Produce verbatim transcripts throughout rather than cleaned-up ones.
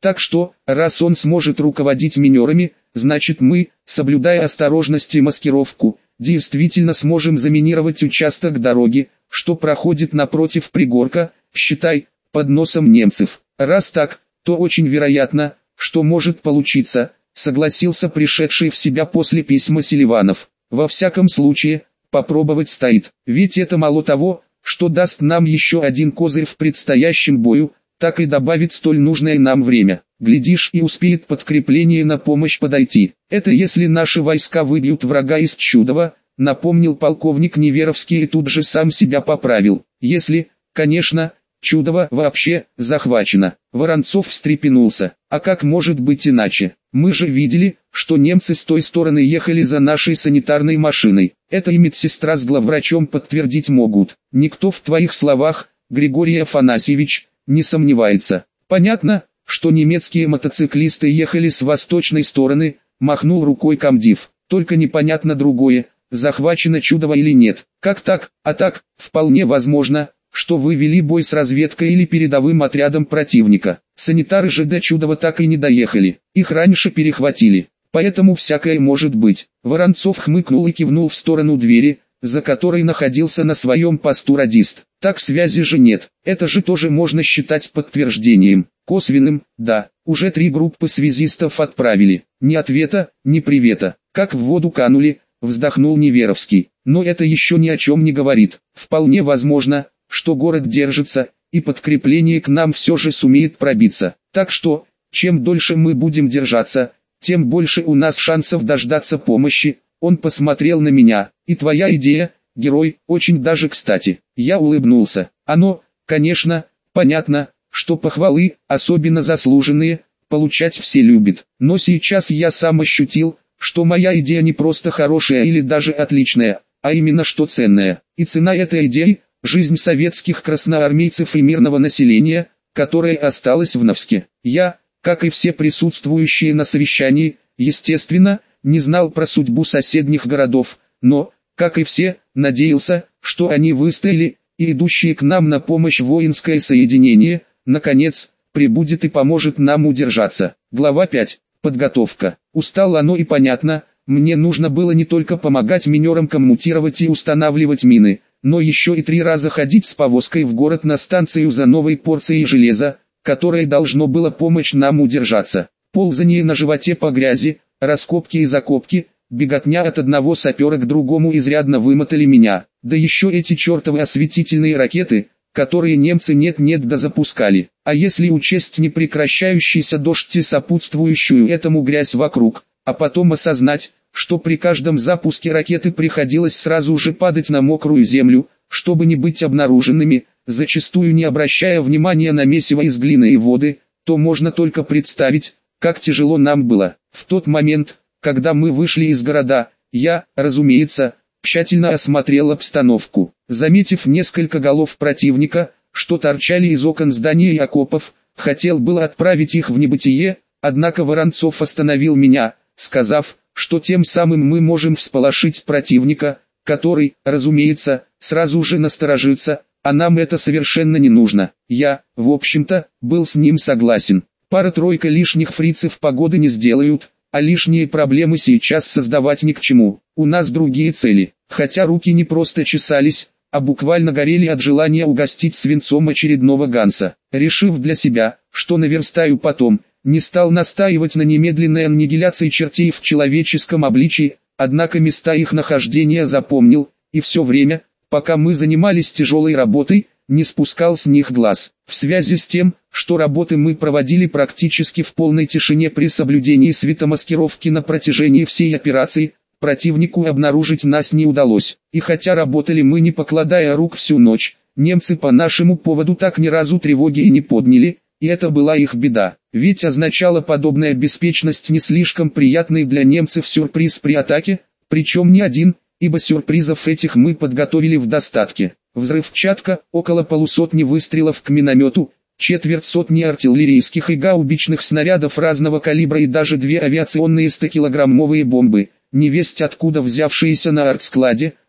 Так что, раз он сможет руководить минерами, значит мы, соблюдая осторожность и маскировку, действительно сможем заминировать участок дороги, что проходит напротив пригорка, считай, под носом немцев. Раз так, то очень вероятно, что может получиться, согласился пришедший в себя после письма Селиванов. Во всяком случае, попробовать стоит, ведь это мало того, что даст нам еще один козырь в предстоящем бою, так и добавит столь нужное нам время. Глядишь, и успеет подкрепление на помощь подойти. Это если наши войска выбьют врага из Чудова, напомнил полковник Неверовский и тут же сам себя поправил. Если, конечно, Чудово вообще захвачено. Воронцов встрепенулся. А как может быть иначе? Мы же видели, что немцы с той стороны ехали за нашей санитарной машиной. Это и медсестра с главврачом подтвердить могут. Никто в твоих словах, Григорий Афанасьевич, не сомневается. Понятно, что немецкие мотоциклисты ехали с восточной стороны, махнул рукой комдив. Только непонятно другое, захвачено Чудово или нет. Как так? А так, вполне возможно, что вы вели бой с разведкой или передовым отрядом противника. Санитары же до Чудова так и не доехали, их раньше перехватили, поэтому всякое может быть. Воронцов хмыкнул и кивнул в сторону двери, за которой находился на своем посту радист. Так связи же нет, это же тоже можно считать подтверждением. Косвенным, да, уже три группы связистов отправили. Ни ответа, ни привета. Как в воду канули, вздохнул Неверовский. Но это еще ни о чем не говорит. Вполне возможно, что город держится, и подкрепление к нам все же сумеет пробиться. Так что, чем дольше мы будем держаться, тем больше у нас шансов дождаться помощи. Он посмотрел на меня. И твоя идея, герой, очень даже кстати. Я улыбнулся. Оно, конечно, понятно, что похвалы, особенно заслуженные, получать все любят. Но сейчас я сам ощутил, что моя идея не просто хорошая или даже отличная, а именно что ценная. И цена этой идеи – жизнь советских красноармейцев и мирного населения, которое осталось в Новске. Я, как и все присутствующие на совещании, естественно, не знал про судьбу соседних городов, но, как и все, надеялся, что они выстояли, и идущие к нам на помощь воинское соединение, наконец, прибудет и поможет нам удержаться. Глава пять. Подготовка. Устал оно и понятно, мне нужно было не только помогать минерам коммутировать и устанавливать мины, но еще и три раза ходить с повозкой в город на станцию за новой порцией железа, которое должно было помочь нам удержаться. Ползание на животе по грязи, раскопки и закопки, беготня от одного сапера к другому изрядно вымотали меня. Да еще эти чертовы осветительные ракеты, которые немцы нет-нет да запускали. А если учесть непрекращающийся дождь и сопутствующую этому грязь вокруг, а потом осознать, что при каждом запуске ракеты приходилось сразу же падать на мокрую землю, чтобы не быть обнаруженными, зачастую не обращая внимания на месиво из глины и воды, то можно только представить, как тяжело нам было. В тот момент, когда мы вышли из города, я, разумеется, тщательно осмотрел обстановку. Заметив несколько голов противника, что торчали из окон здания и окопов, хотел было отправить их в небытие, однако Воронцов остановил меня, сказав, что тем самым мы можем всполошить противника, который, разумеется, сразу же насторожится, а нам это совершенно не нужно. Я, в общем-то, был с ним согласен. Пара-тройка лишних фрицев погоды не сделают, а лишние проблемы сейчас создавать ни к чему. У нас другие цели, хотя руки не просто чесались, а буквально горели от желания угостить свинцом очередного Ганса. Решив для себя, что наверстаю потом, не стал настаивать на немедленной аннигиляции чертей в человеческом обличии, однако места их нахождения запомнил, и все время, пока мы занимались тяжелой работой, не спускал с них глаз. В связи с тем, что работы мы проводили практически в полной тишине при соблюдении светомаскировки на протяжении всей операции, противнику обнаружить нас не удалось. И хотя работали мы не покладая рук всю ночь, немцы по нашему поводу так ни разу тревоги и не подняли, и это была их беда. Ведь означала подобная беспечность не слишком приятный для немцев сюрприз при атаке, причем не один, ибо сюрпризов этих мы подготовили в достатке. Взрывчатка, около полусотни выстрелов к миномету, четверть сотни артиллерийских и гаубичных снарядов разного калибра и даже две авиационные стокилограммовые бомбы, невесть откуда взявшиеся на артскладе,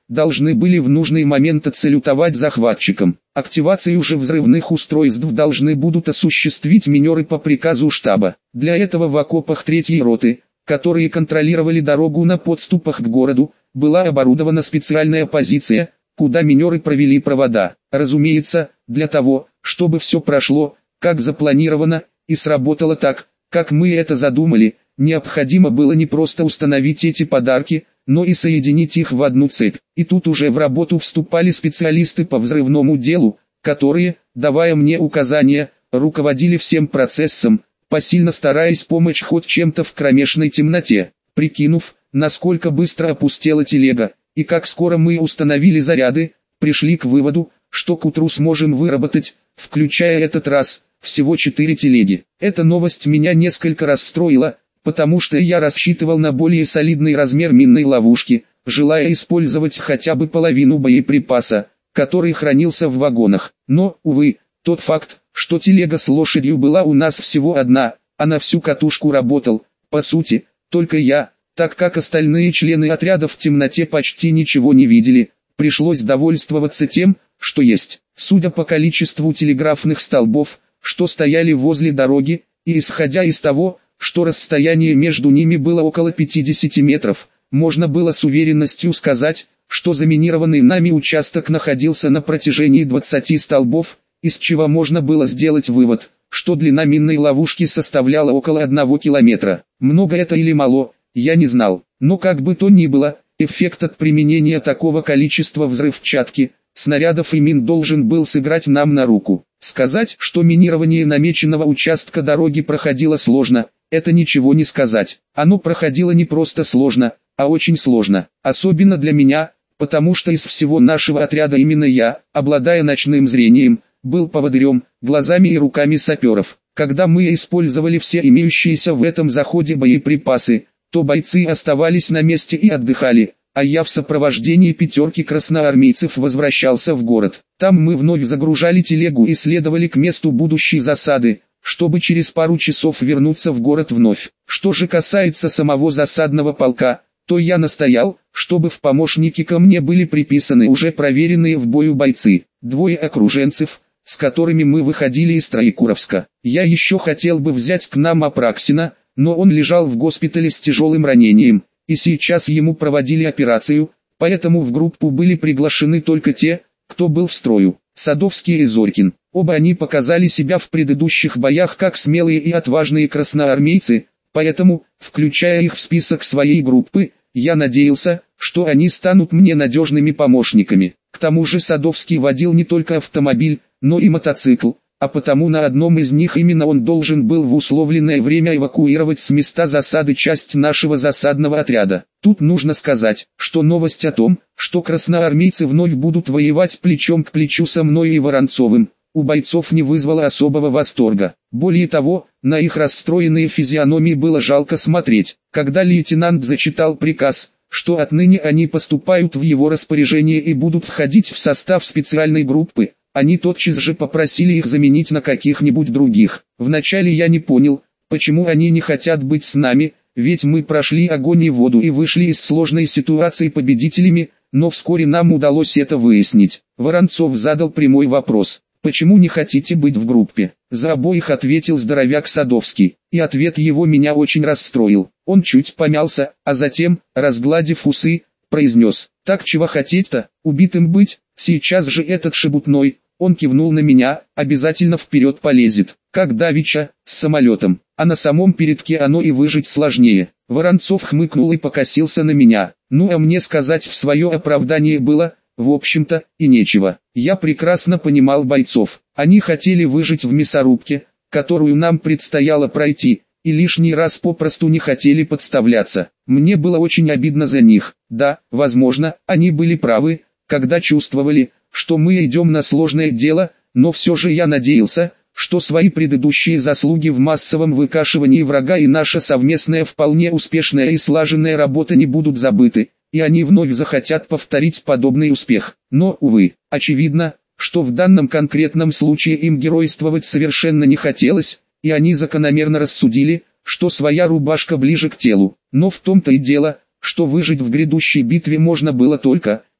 должны были в нужный момент отсалютовать захватчикам. Активацию же взрывных устройств должны будут осуществить минеры по приказу штаба. Для этого в окопах третьей роты, которые контролировали дорогу на подступах к городу, была оборудована специальная позиция, куда минеры провели провода. Разумеется, для того, чтобы все прошло, как запланировано, и сработало так, как мы это задумали, необходимо было не просто установить эти подарки, но и соединить их в одну цепь. И тут уже в работу вступали специалисты по взрывному делу, которые, давая мне указания, руководили всем процессом, посильно стараясь помочь хоть чем-то в кромешной темноте. Прикинув, насколько быстро опустела телега, и как скоро мы установили заряды, пришли к выводу, что к утру сможем выработать, включая этот раз, всего четыре телеги. Эта новость меня несколько расстроила, потому что я рассчитывал на более солидный размер минной ловушки, желая использовать хотя бы половину боеприпаса, который хранился в вагонах. Но, увы, тот факт, что телега с лошадью была у нас всего одна, а на всю катушку работал, по сути, только я, так как остальные члены отряда в темноте почти ничего не видели, пришлось довольствоваться тем, что есть. Судя по количеству телеграфных столбов, что стояли возле дороги, и исходя из того, что расстояние между ними было около пятидесяти метров, можно было с уверенностью сказать, что заминированный нами участок находился на протяжении двадцати столбов, из чего можно было сделать вывод, что длина минной ловушки составляла около одного километра. Много это или мало, я не знал, но как бы то ни было, эффект от применения такого количества взрывчатки, снарядов и мин должен был сыграть нам на руку. Сказать, что минирование намеченного участка дороги проходило сложно, это ничего не сказать. Оно проходило не просто сложно, а очень сложно. Особенно для меня, потому что из всего нашего отряда именно я, обладая ночным зрением, был поводырем, глазами и руками саперов. Когда мы использовали все имеющиеся в этом заходе боеприпасы, то бойцы оставались на месте и отдыхали, а я в сопровождении пятерки красноармейцев возвращался в город. Там мы вновь загружали телегу и следовали к месту будущей засады, чтобы через пару часов вернуться в город вновь. Что же касается самого засадного полка, то я настоял, чтобы в помощники ко мне были приписаны уже проверенные в бою бойцы, двое окруженцев, с которыми мы выходили из Троекуровска. Я еще хотел бы взять к нам Апраксина, но он лежал в госпитале с тяжелым ранением, и сейчас ему проводили операцию, поэтому в группу были приглашены только те, кто был в строю. Садовский и Зорькин. Оба они показали себя в предыдущих боях как смелые и отважные красноармейцы, поэтому, включая их в список своей группы, я надеялся, что они станут мне надежными помощниками. К тому же Садовский водил не только автомобиль, но и мотоцикл, а потому на одном из них именно он должен был в условленное время эвакуировать с места засады часть нашего засадного отряда. Тут нужно сказать, что новость о том, что красноармейцы вновь будут воевать плечом к плечу со мной и Воронцовым, у бойцов не вызвала особого восторга. Более того, на их расстроенные физиономии было жалко смотреть. Когда лейтенант зачитал приказ, что отныне они поступают в его распоряжение и будут входить в состав специальной группы, они тотчас же попросили их заменить на каких-нибудь других. Вначале я не понял, почему они не хотят быть с нами, ведь мы прошли огонь и воду и вышли из сложной ситуации победителями, но вскоре нам удалось это выяснить. Воронцов задал прямой вопрос: «Почему не хотите быть в группе?» За обоих ответил здоровяк Садовский, и ответ его меня очень расстроил. Он чуть помялся, а затем, разгладив усы, произнес: «Так чего хотеть-то, убитым быть? Сейчас же этот шебутной». Он кивнул на меня: «Обязательно вперед полезет, как давеча, с самолетом, а на самом передке оно и выжить сложнее». Воронцов хмыкнул и покосился на меня. Ну а мне сказать в свое оправдание было, в общем-то, и нечего. Я прекрасно понимал бойцов. Они хотели выжить в мясорубке, которую нам предстояло пройти, и лишний раз попросту не хотели подставляться. Мне было очень обидно за них. Да, возможно, они были правы, когда чувствовали, что мы идем на сложное дело, но все же я надеялся, что свои предыдущие заслуги в массовом выкашивании врага и наша совместная вполне успешная и слаженная работа не будут забыты, и они вновь захотят повторить подобный успех. Но, увы, очевидно, что в данном конкретном случае им геройствовать совершенно не хотелось, и они закономерно рассудили, что своя рубашка ближе к телу. Но в том-то и дело, что выжить в грядущей битве можно было только,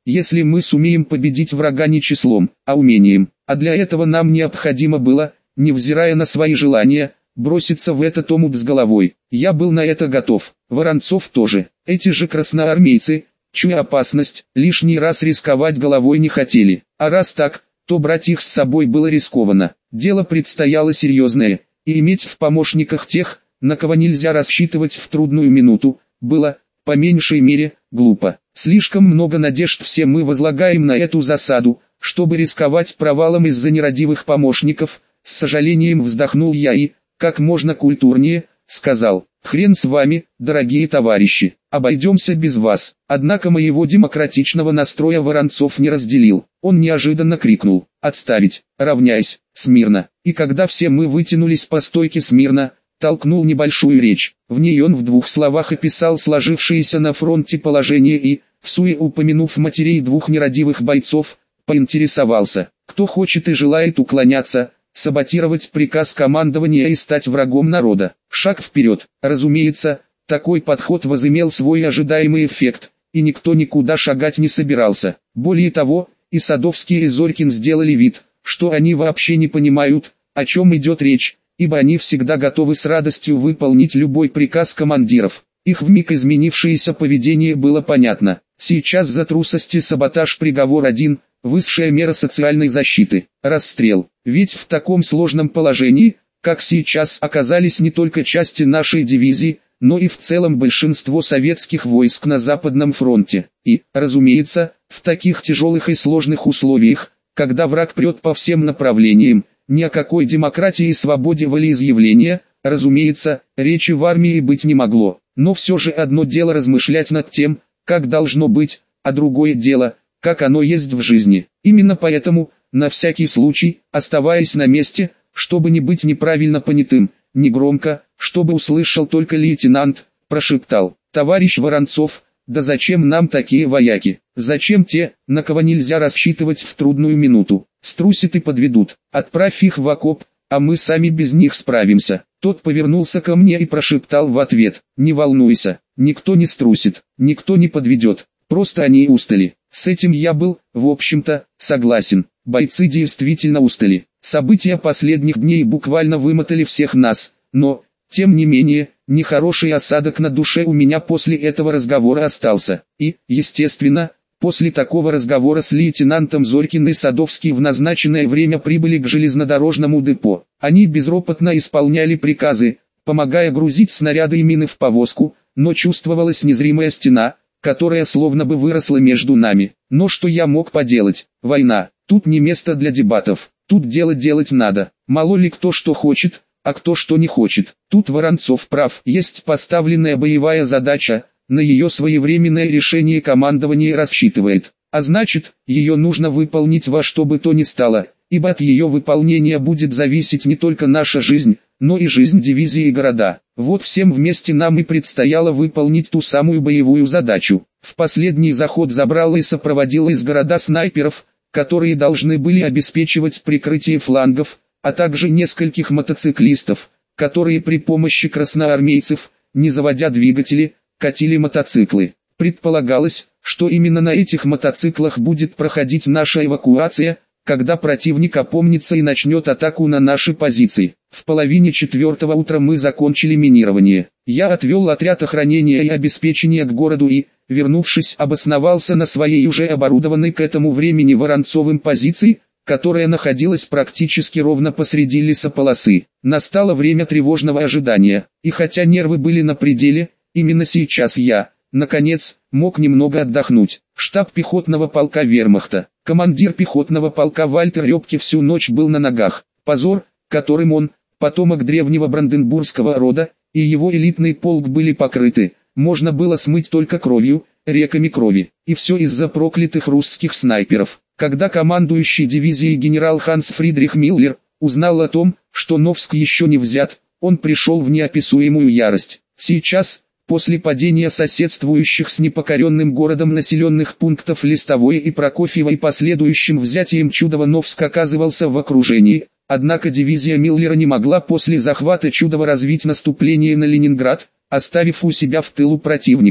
если мы сумеем победить врага не числом, а умением. А для этого нам необходимо было, невзирая на свои желания, броситься в этот омут с головой. Я был на это готов, Воронцов тоже. Эти же красноармейцы, чуя опасность, лишний раз рисковать головой не хотели. А раз так, то брать их с собой было рискованно. Дело предстояло серьезное, и иметь в помощниках тех, на кого нельзя рассчитывать в трудную минуту, было, по меньшей мере, глупо. Слишком много надежд все мы возлагаем на эту засаду, чтобы рисковать провалом из-за нерадивых помощников. С сожалением вздохнул я и, как можно культурнее, сказал: «Хрен с вами, дорогие товарищи, обойдемся без вас». Однако моего демократичного настроя Воронцов не разделил. Он неожиданно крикнул: «Отставить, равняйсь, смирно». И когда все мы вытянулись по стойке смирно, толкнул небольшую речь. В ней он в двух словах описал сложившееся на фронте положение и, всуе упомянув матерей двух нерадивых бойцов, поинтересовался: кто хочет и желает уклоняться, саботировать приказ командования и стать врагом народа. Шаг вперед. Разумеется, такой подход возымел свой ожидаемый эффект, и никто никуда шагать не собирался. Более того, и Садовский, и Зорькин сделали вид, что они вообще не понимают, о чем идет речь, ибо они всегда готовы с радостью выполнить любой приказ командиров. Их вмиг изменившееся поведение было понятно. Сейчас за трусость и саботаж приговор один – высшая мера социальной защиты – расстрел. Ведь в таком сложном положении, как сейчас, оказались не только части нашей дивизии, но и в целом большинство советских войск на Западном фронте. И, разумеется, в таких тяжелых и сложных условиях, когда враг прет по всем направлениям, ни о какой демократии и свободе волеизъявления, разумеется, речи в армии быть не могло. Но все же одно дело размышлять над тем, как должно быть, а другое дело, как оно есть в жизни. Именно поэтому, на всякий случай, оставаясь на месте, чтобы не быть неправильно понятым, негромко, чтобы услышал только лейтенант, прошептал: «Товарищ Воронцов, да зачем нам такие вояки? Зачем те, на кого нельзя рассчитывать в трудную минуту? Струсят и подведут. Отправь их в окоп, а мы сами без них справимся». Тот повернулся ко мне и прошептал в ответ: «Не волнуйся, никто не струсит, никто не подведет, просто они устали». С этим я был, в общем-то, согласен. Бойцы действительно устали. События последних дней буквально вымотали всех нас, но, тем не менее, нехороший осадок на душе у меня после этого разговора остался. И, естественно, после такого разговора с лейтенантом Зорькин и Садовский в назначенное время прибыли к железнодорожному депо. Они безропотно исполняли приказы, помогая грузить снаряды и мины в повозку, но чувствовалась незримая стена, которая словно бы выросла между нами. Но что я мог поделать? Война. Тут не место для дебатов. Тут дело делать надо. Мало ли кто что хочет, а кто что не хочет. Тут Воронцов прав. Есть поставленная боевая задача, на ее своевременное решение командование рассчитывает. А значит, ее нужно выполнить во что бы то ни стало, ибо от ее выполнения будет зависеть не только наша жизнь, но и жизнь дивизии и города. Вот всем вместе нам и предстояло выполнить ту самую боевую задачу. В последний заход забрало и сопроводило из города снайперов, которые должны были обеспечивать прикрытие флангов, а также нескольких мотоциклистов, которые при помощи красноармейцев, не заводя двигатели, катили мотоциклы. Предполагалось, что именно на этих мотоциклах будет проходить наша эвакуация, когда противник опомнится и начнет атаку на наши позиции. В половине четвертого утра мы закончили минирование. Я отвел отряд охранения и обеспечения к городу и, вернувшись, обосновался на своей уже оборудованной к этому времени Воронцовым позиции, которая находилась практически ровно посреди лесополосы. Настало время тревожного ожидания, и хотя нервы были на пределе, именно сейчас я, наконец, мог немного отдохнуть. Штаб пехотного полка вермахта. Командир пехотного полка Вальтер Рёбке всю ночь был на ногах. Позор, которым он, потомок древнего бранденбургского рода, и его элитный полк были покрыты, можно было смыть только кровью, реками крови. И все из-за проклятых русских снайперов. Когда командующий дивизией генерал Ханс Фридрих Миллер узнал о том, что Новск еще не взят, он пришел в неописуемую ярость. Сейчас, после падения соседствующих с непокоренным городом населенных пунктов Листовой и Прокофьево и последующим взятием Чудова, Новск оказывался в окружении, однако дивизия Миллера не могла после захвата Чудова развить наступление на Ленинград, оставив у себя в тылу противника.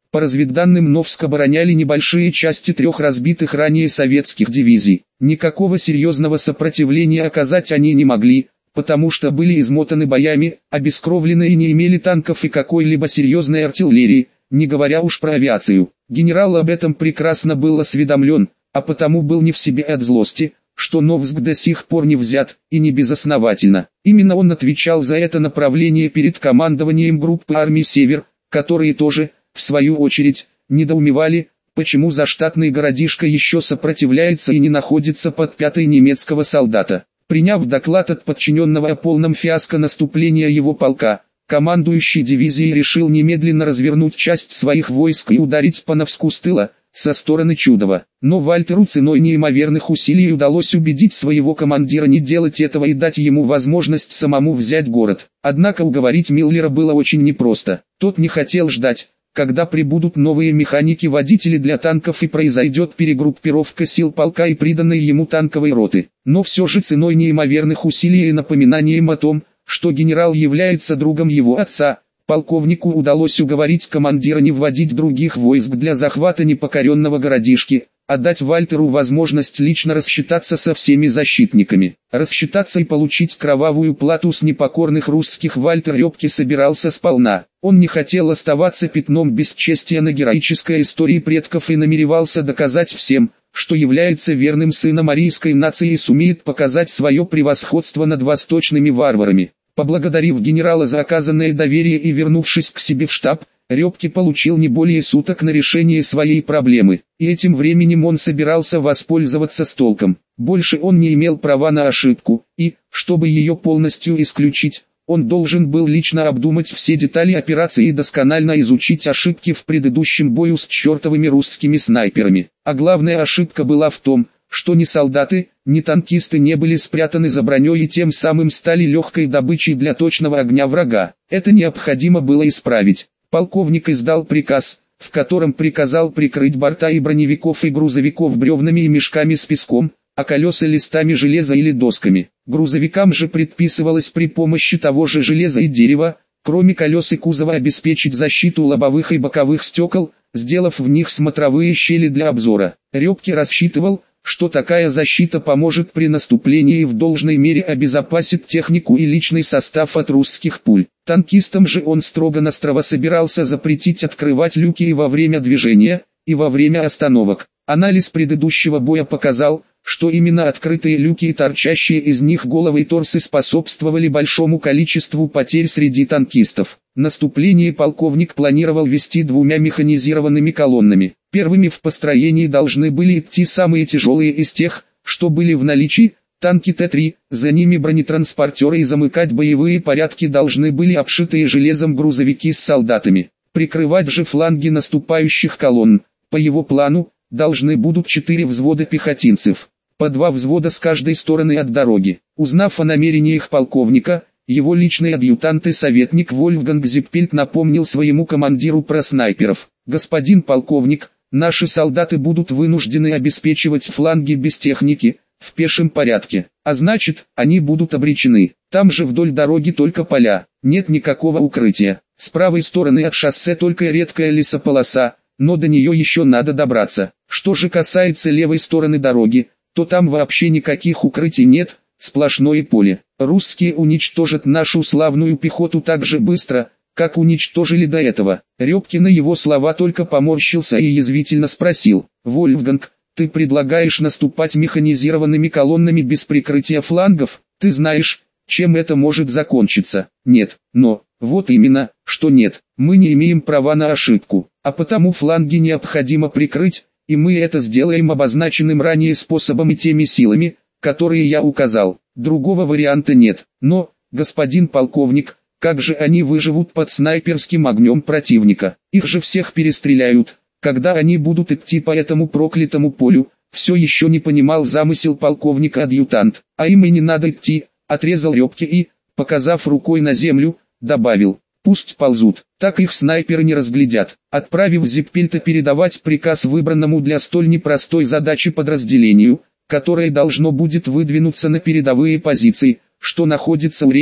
По разведданным Новск обороняли небольшие части трех разбитых ранее советских дивизий. Никакого серьезного сопротивления оказать они не могли, потому что были измотаны боями, обескровлены и не имели танков и какой-либо серьезной артиллерии, не говоря уж про авиацию. Генерал об этом прекрасно был осведомлен, а потому был не в себе от злости, что Новск до сих пор не взят, и не безосновательно. Именно он отвечал за это направление перед командованием группы армий «Север», которые тоже, в свою очередь, недоумевали, почему заштатный городишко еще сопротивляется и не находится под пятой немецкого солдата. Приняв доклад от подчиненного о полном фиаско наступления его полка, командующий дивизией решил немедленно развернуть часть своих войск и ударить по Новску с тыла, со стороны Чудова. Но Вальтеру ценой неимоверных усилий удалось убедить своего командира не делать этого и дать ему возможность самому взять город. Однако уговорить Миллера было очень непросто. Тот не хотел ждать, когда прибудут новые механики-водители для танков и произойдет перегруппировка сил полка и приданной ему танковой роты. Но все же ценой неимоверных усилий и напоминанием о том, что генерал является другом его отца, полковнику удалось уговорить командира не вводить других войск для захвата непокоренного городишки, а дать Вальтеру возможность лично рассчитаться со всеми защитниками. Рассчитаться и получить кровавую плату с непокорных русских Вальтер Рёпке собирался сполна. Он не хотел оставаться пятном бесчестия на героической истории предков и намеревался доказать всем, что является верным сыном арийской нации и сумеет показать свое превосходство над восточными варварами. Поблагодарив генерала за оказанное доверие и вернувшись к себе в штаб, Рёпке получил не более суток на решение своей проблемы, и этим временем он собирался воспользоваться с толком. Больше он не имел права на ошибку, и, чтобы ее полностью исключить, он должен был лично обдумать все детали операции и досконально изучить ошибки в предыдущем бою с чертовыми русскими снайперами. А главная ошибка была в том, что ни солдаты, ни танкисты не были спрятаны за броней и тем самым стали легкой добычей для точного огня врага. Это необходимо было исправить. Полковник издал приказ, в котором приказал прикрыть борта и броневиков и грузовиков бревнами и мешками с песком, а колеса листами железа или досками. Грузовикам же предписывалось при помощи того же железа и дерева, кроме колес и кузова, обеспечить защиту лобовых и боковых стекол, сделав в них смотровые щели для обзора. Рёпке рассчитывал, что такая защита поможет при наступлении и в должной мере обезопасит технику и личный состав от русских пуль. Танкистам же он строго-настрого собирался запретить открывать люки и во время движения, и во время остановок. Анализ предыдущего боя показал, что именно открытые люки и торчащие из них головы и торсы способствовали большому количеству потерь среди танкистов. Наступление полковник планировал вести двумя механизированными колоннами. Первыми в построении должны были идти самые тяжелые из тех, что были в наличии, танки Т три, за ними бронетранспортеры и замыкать боевые порядки должны были обшитые железом грузовики с солдатами. Прикрывать же фланги наступающих колонн, по его плану, должны будут четыре взвода пехотинцев, по два взвода с каждой стороны от дороги. Узнав о намерениях полковника, его личный адъютант и советник Вольфганг Зиппельт напомнил своему командиру про снайперов. «Господин полковник, наши солдаты будут вынуждены обеспечивать фланги без техники, в пешем порядке, а значит, они будут обречены. Там же вдоль дороги только поля, нет никакого укрытия. С правой стороны от шоссе только редкая лесополоса, но до нее еще надо добраться. Что же касается левой стороны дороги, то там вообще никаких укрытий нет, сплошное поле. Русские уничтожат нашу славную пехоту так же быстро, как уничтожили до этого». Рёпке на его слова только поморщился и язвительно спросил: «Вольфганг, ты предлагаешь наступать механизированными колоннами без прикрытия флангов? Ты знаешь, чем это может закончиться?» «Нет, но, вот именно, что нет, мы не имеем права на ошибку, а потому фланги необходимо прикрыть, и мы это сделаем обозначенным ранее способом и теми силами, которые я указал. Другого варианта нет. Но, господин полковник, как же они выживут под снайперским огнем противника? Их же всех перестреляют, когда они будут идти по этому проклятому полю». Все еще не понимал замысел полковника-адъютант. «А им и не надо идти», — отрезал Рёпке и, показав рукой на землю, добавил: «Пусть ползут, так их снайперы не разглядят». Отправив Зиппельта передавать приказ выбранному для столь непростой задачи подразделению, которое должно будет выдвинуться на передовые позиции, что находится у реки,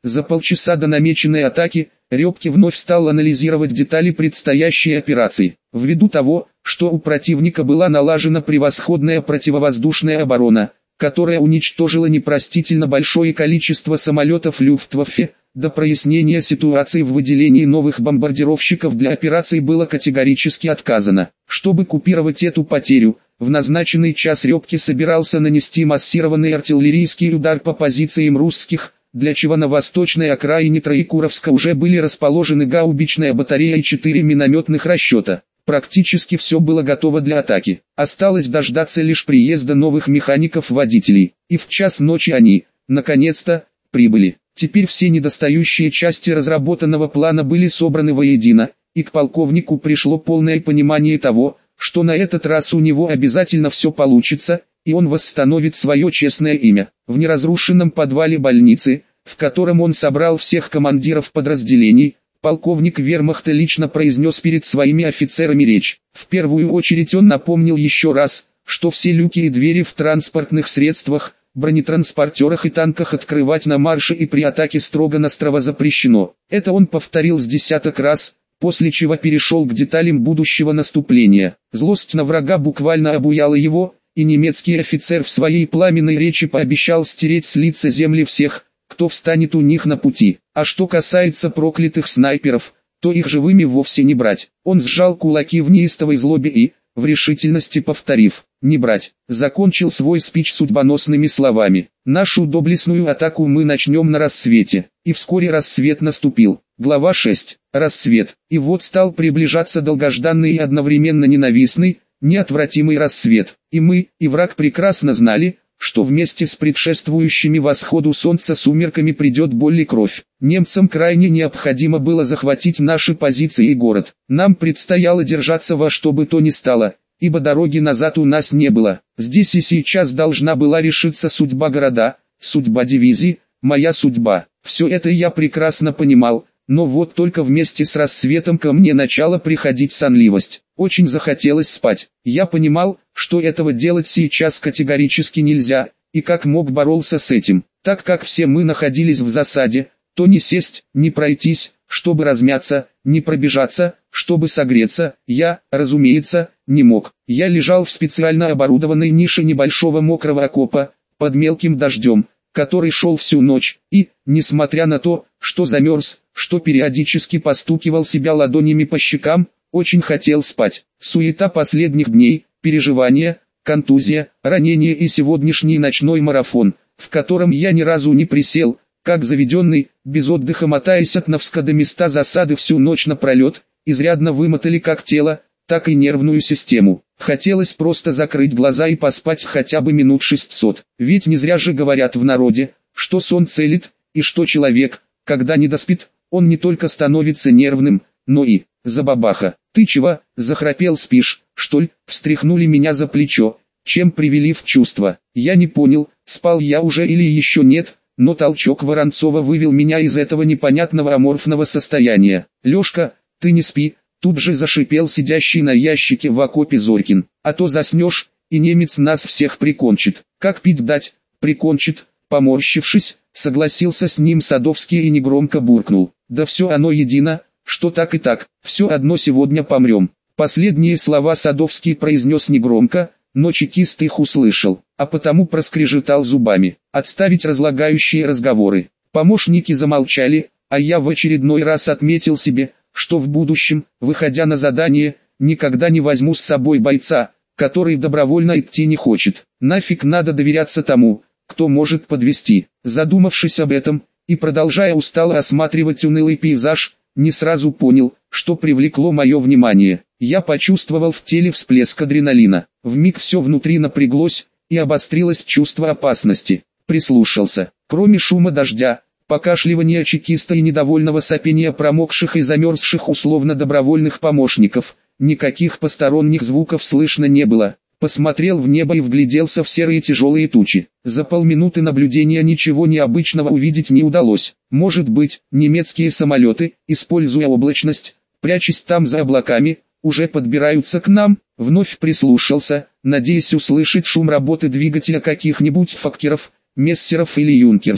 За полчаса до намеченной атаки, Рёбке вновь стал анализировать детали предстоящей операции. Ввиду того, что у противника была налажена превосходная противовоздушная оборона, которая уничтожила непростительно большое количество самолетов Люфтваффе, до прояснения ситуации в выделении новых бомбардировщиков для операций было категорически отказано. Чтобы купировать эту потерю, в назначенный час Рёбке собирался нанести массированный артиллерийский удар по позициям русских, для чего на восточной окраине Троекуровска уже были расположены гаубичная батарея и четыре минометных расчета. Практически все было готово для атаки. Осталось дождаться лишь приезда новых механиков-водителей. И в час ночи они, наконец-то, прибыли. Теперь все недостающие части разработанного плана были собраны воедино, и к полковнику пришло полное понимание того, что на этот раз у него обязательно все получится, и он восстановит свое честное имя. В неразрушенном подвале больницы, в котором он собрал всех командиров подразделений, полковник вермахта лично произнес перед своими офицерами речь. В первую очередь он напомнил еще раз, что все люки и двери в транспортных средствах, бронетранспортерах и танках открывать на марше и при атаке строго-настрого запрещено. Это он повторил с десяток раз, после чего перешел к деталям будущего наступления. Злость на врага буквально обуяла его, и немецкий офицер в своей пламенной речи пообещал стереть с лица земли всех, кто встанет у них на пути. А что касается проклятых снайперов, то их живыми вовсе не брать. Он сжал кулаки в неистовой злобе и, в решительности повторив «не брать», закончил свой спич судьбоносными словами. «Нашу доблестную атаку мы начнем на рассвете». И вскоре рассвет наступил. Глава шесть. Рассвет. И вот стал приближаться долгожданный и одновременно ненавистный, неотвратимый рассвет. И мы, и враг прекрасно знали, что вместе с предшествующими восходу солнца сумерками придет боль и кровь. Немцам крайне необходимо было захватить наши позиции и город. Нам предстояло держаться во что бы то ни стало, ибо дороги назад у нас не было. Здесь и сейчас должна была решиться судьба города, судьба дивизии, моя судьба. Все это я прекрасно понимал, но вот только вместе с рассветом ко мне начала приходить сонливость. Очень захотелось спать. Я понимал, что этого делать сейчас категорически нельзя, и как мог боролся с этим. Так как все мы находились в засаде, то не сесть, не пройтись, чтобы размяться, не пробежаться, чтобы согреться, я, разумеется, не мог. Я лежал в специально оборудованной нише небольшого мокрого окопа, под мелким дождем, который шел всю ночь, и, несмотря на то, что замерз, что периодически постукивал себя ладонями по щекам, очень хотел спать. Суета последних дней, переживания, контузия, ранение и сегодняшний ночной марафон, в котором я ни разу не присел, как заведенный, без отдыха мотаясь от Новска до места засады всю ночь напролет, изрядно вымотали как тело, так и нервную систему. Хотелось просто закрыть глаза и поспать хотя бы минут шестьсот. Ведь не зря же говорят в народе, что сон целит, и что человек, когда не доспит, он не только становится нервным, но и забабаха. «Ты чего, захрапел, спишь, что ли?» Встряхнули меня за плечо, чем привели в чувство. Я не понял, спал я уже или еще нет, но толчок Воронцова вывел меня из этого непонятного аморфного состояния. «Лешка, ты не спи», тут же зашипел сидящий на ящике в окопе Зорькин. «А то заснешь, и немец нас всех прикончит». «Как пить дать, прикончит», поморщившись, согласился с ним Садовский и негромко буркнул. «Да все оно едино, что так и так, все одно сегодня помрем». Последние слова Садовский произнес негромко, но чекист их услышал, а потому проскрежетал зубами. Отставить разлагающие разговоры. Помощники замолчали, а я в очередной раз отметил себе, что в будущем, выходя на задание, никогда не возьму с собой бойца, который добровольно идти не хочет. Нафиг надо доверяться тому, кто может подвести. Задумавшись об этом, и продолжая устало осматривать унылый пейзаж, не сразу понял, что привлекло мое внимание. Я почувствовал в теле всплеск адреналина. Вмиг все внутри напряглось, и обострилось чувство опасности. Прислушался. Кроме шума дождя, покашливания чекиста и недовольного сопения промокших и замерзших условно-добровольных помощников, никаких посторонних звуков слышно не было. Посмотрел в небо и вгляделся в серые тяжелые тучи. За полминуты наблюдения ничего необычного увидеть не удалось. Может быть, немецкие самолеты, используя облачность, прячась там за облаками, уже подбираются к нам. Вновь прислушался, надеясь услышать шум работы двигателя каких-нибудь фоккеров, мессеров или юнкерсов.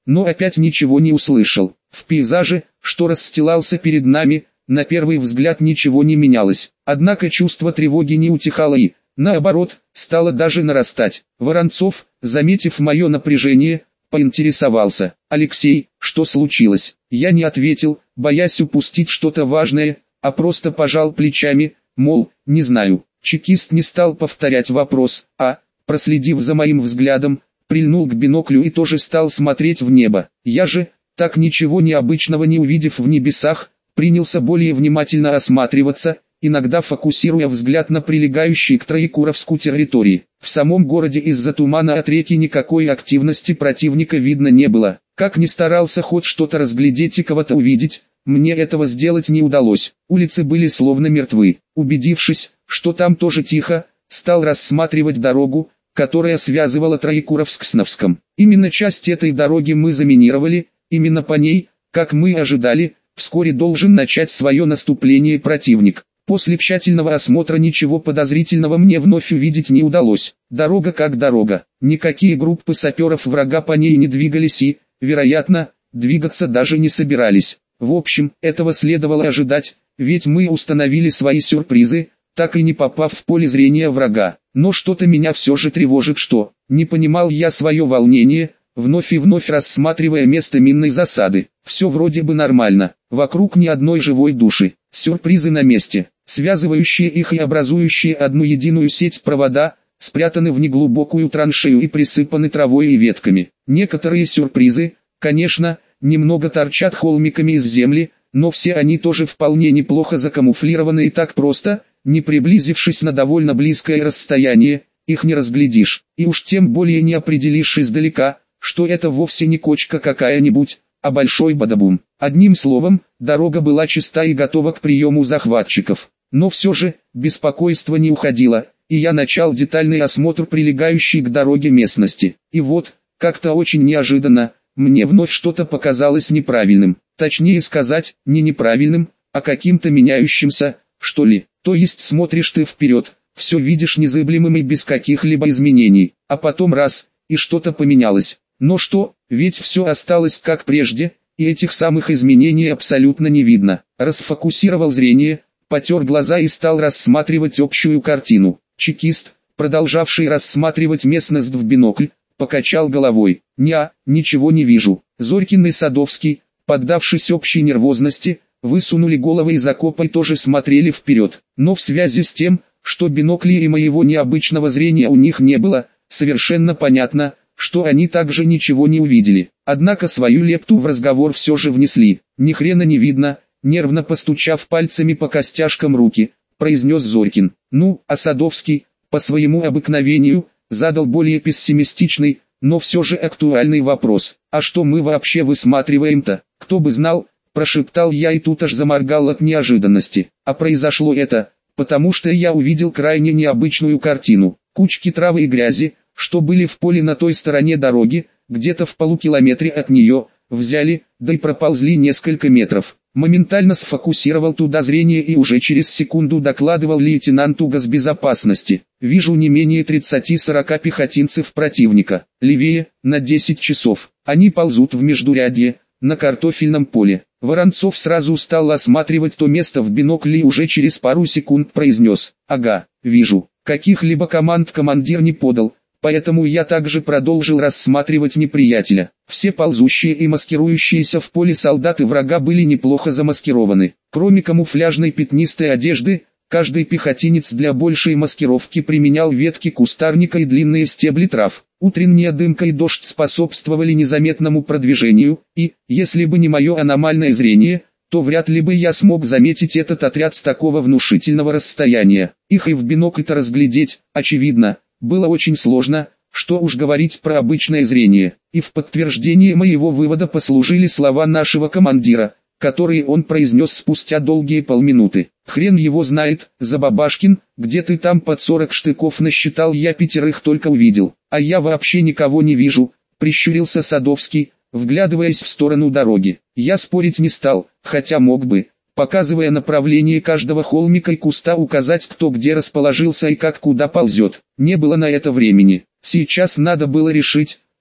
но опять ничего не услышал. В пейзаже, что расстилался перед нами, на первый взгляд ничего не менялось. Однако чувство тревоги не утихало и, наоборот, стало даже нарастать. Воронцов, заметив мое напряжение, поинтересовался: «Алексей, что случилось?» Я не ответил, боясь упустить что-то важное, а просто пожал плечами, мол, не знаю. Чекист не стал повторять вопрос, а, проследив за моим взглядом, прильнул к биноклю и тоже стал смотреть в небо. Я же, так ничего необычного не увидев в небесах, принялся более внимательно осматриваться, иногда фокусируя взгляд на прилегающей к Троекуровску территории. В самом городе из-за тумана от реки никакой активности противника видно не было. Как ни старался хоть что-то разглядеть и кого-то увидеть, мне этого сделать не удалось. Улицы были словно мертвы. Убедившись, что там тоже тихо, стал рассматривать дорогу, которая связывала Троекуровск с Новском. Именно часть этой дороги мы заминировали, именно по ней, как мы ожидали, вскоре должен начать свое наступление противник. После тщательного осмотра ничего подозрительного мне вновь увидеть не удалось. Дорога как дорога. Никакие группы саперов врага по ней не двигались и, вероятно, двигаться даже не собирались. В общем, этого следовало ожидать, ведь мы установили свои сюрпризы, так и не попав в поле зрения врага. Но что-то меня все же тревожит, что, не понимал я свое волнение, вновь и вновь рассматривая место минной засады. Все вроде бы нормально, вокруг ни одной живой души. Сюрпризы на месте, связывающие их и образующие одну единую сеть провода, спрятаны в неглубокую траншею и присыпаны травой и ветками. Некоторые сюрпризы, конечно, немного торчат холмиками из земли, но все они тоже вполне неплохо закамуфлированы и так просто, не приблизившись на довольно близкое расстояние, их не разглядишь, и уж тем более не определишь издалека, что это вовсе не кочка какая-нибудь, а большой бадабум. Одним словом, дорога была чиста и готова к приему захватчиков. Но все же, беспокойство не уходило, и я начал детальный осмотр прилегающей к дороге местности. И вот, как-то очень неожиданно, мне вновь что-то показалось неправильным. Точнее сказать, не неправильным, а каким-то меняющимся, что ли. То есть смотришь ты вперед, все видишь незыблемым и без каких-либо изменений, а потом раз, и что-то поменялось. Но что, ведь все осталось как прежде, и этих самых изменений абсолютно не видно. Расфокусировал зрение, потер глаза и стал рассматривать общую картину. Чекист, продолжавший рассматривать местность в бинокль, покачал головой. «Ня, ничего не вижу». Зорькин и Садовский, поддавшись общей нервозности, высунули головы из окопа и тоже смотрели вперед. Но в связи с тем, что биноклей и моего необычного зрения у них не было, совершенно понятно, что они также ничего не увидели. Однако свою лепту в разговор все же внесли. «Ни хрена не видно», нервно постучав пальцами по костяшкам руки, произнес Зорькин. Ну, а Садовский, по своему обыкновению, задал более пессимистичный, но все же актуальный вопрос. «А что мы вообще высматриваем-то?» «Кто бы знал», прошептал я и тут аж заморгал от неожиданности. А произошло это, потому что я увидел крайне необычную картину. Кучки травы и грязи, что были в поле на той стороне дороги, где-то в полукилометре от нее, взяли, да и проползли несколько метров. Моментально сфокусировал туда зрение и уже через секунду докладывал лейтенанту госбезопасности. Вижу не менее тридцати-сорока пехотинцев противника. Левее, на десять часов. Они ползут в междурядье, на картофельном поле. Воронцов сразу стал осматривать то место в бинокле и уже через пару секунд произнес: «Ага, вижу». Каких-либо команд командир не подал, поэтому я также продолжил рассматривать неприятеля. Все ползущие и маскирующиеся в поле солдаты врага были неплохо замаскированы. Кроме камуфляжной пятнистой одежды, каждый пехотинец для большей маскировки применял ветки кустарника и длинные стебли трав. Утренняя дымка и дождь способствовали незаметному продвижению, и, если бы не мое аномальное зрение, то вряд ли бы я смог заметить этот отряд с такого внушительного расстояния. Их и в бинокль-то разглядеть, очевидно, было очень сложно, что уж говорить про обычное зрение. И в подтверждение моего вывода послужили слова нашего командира, которые он произнес спустя долгие полминуты. «Хрен его знает, Забабашкин, где ты там под сорок штыков насчитал, я пятерых только увидел, а я вообще никого не вижу», прищурился Садовский, вглядываясь в сторону дороги. Я спорить не стал, хотя мог бы, показывая направление каждого холмика и куста, указать, кто где расположился и как куда ползет. Не было на это времени. Сейчас надо было решить,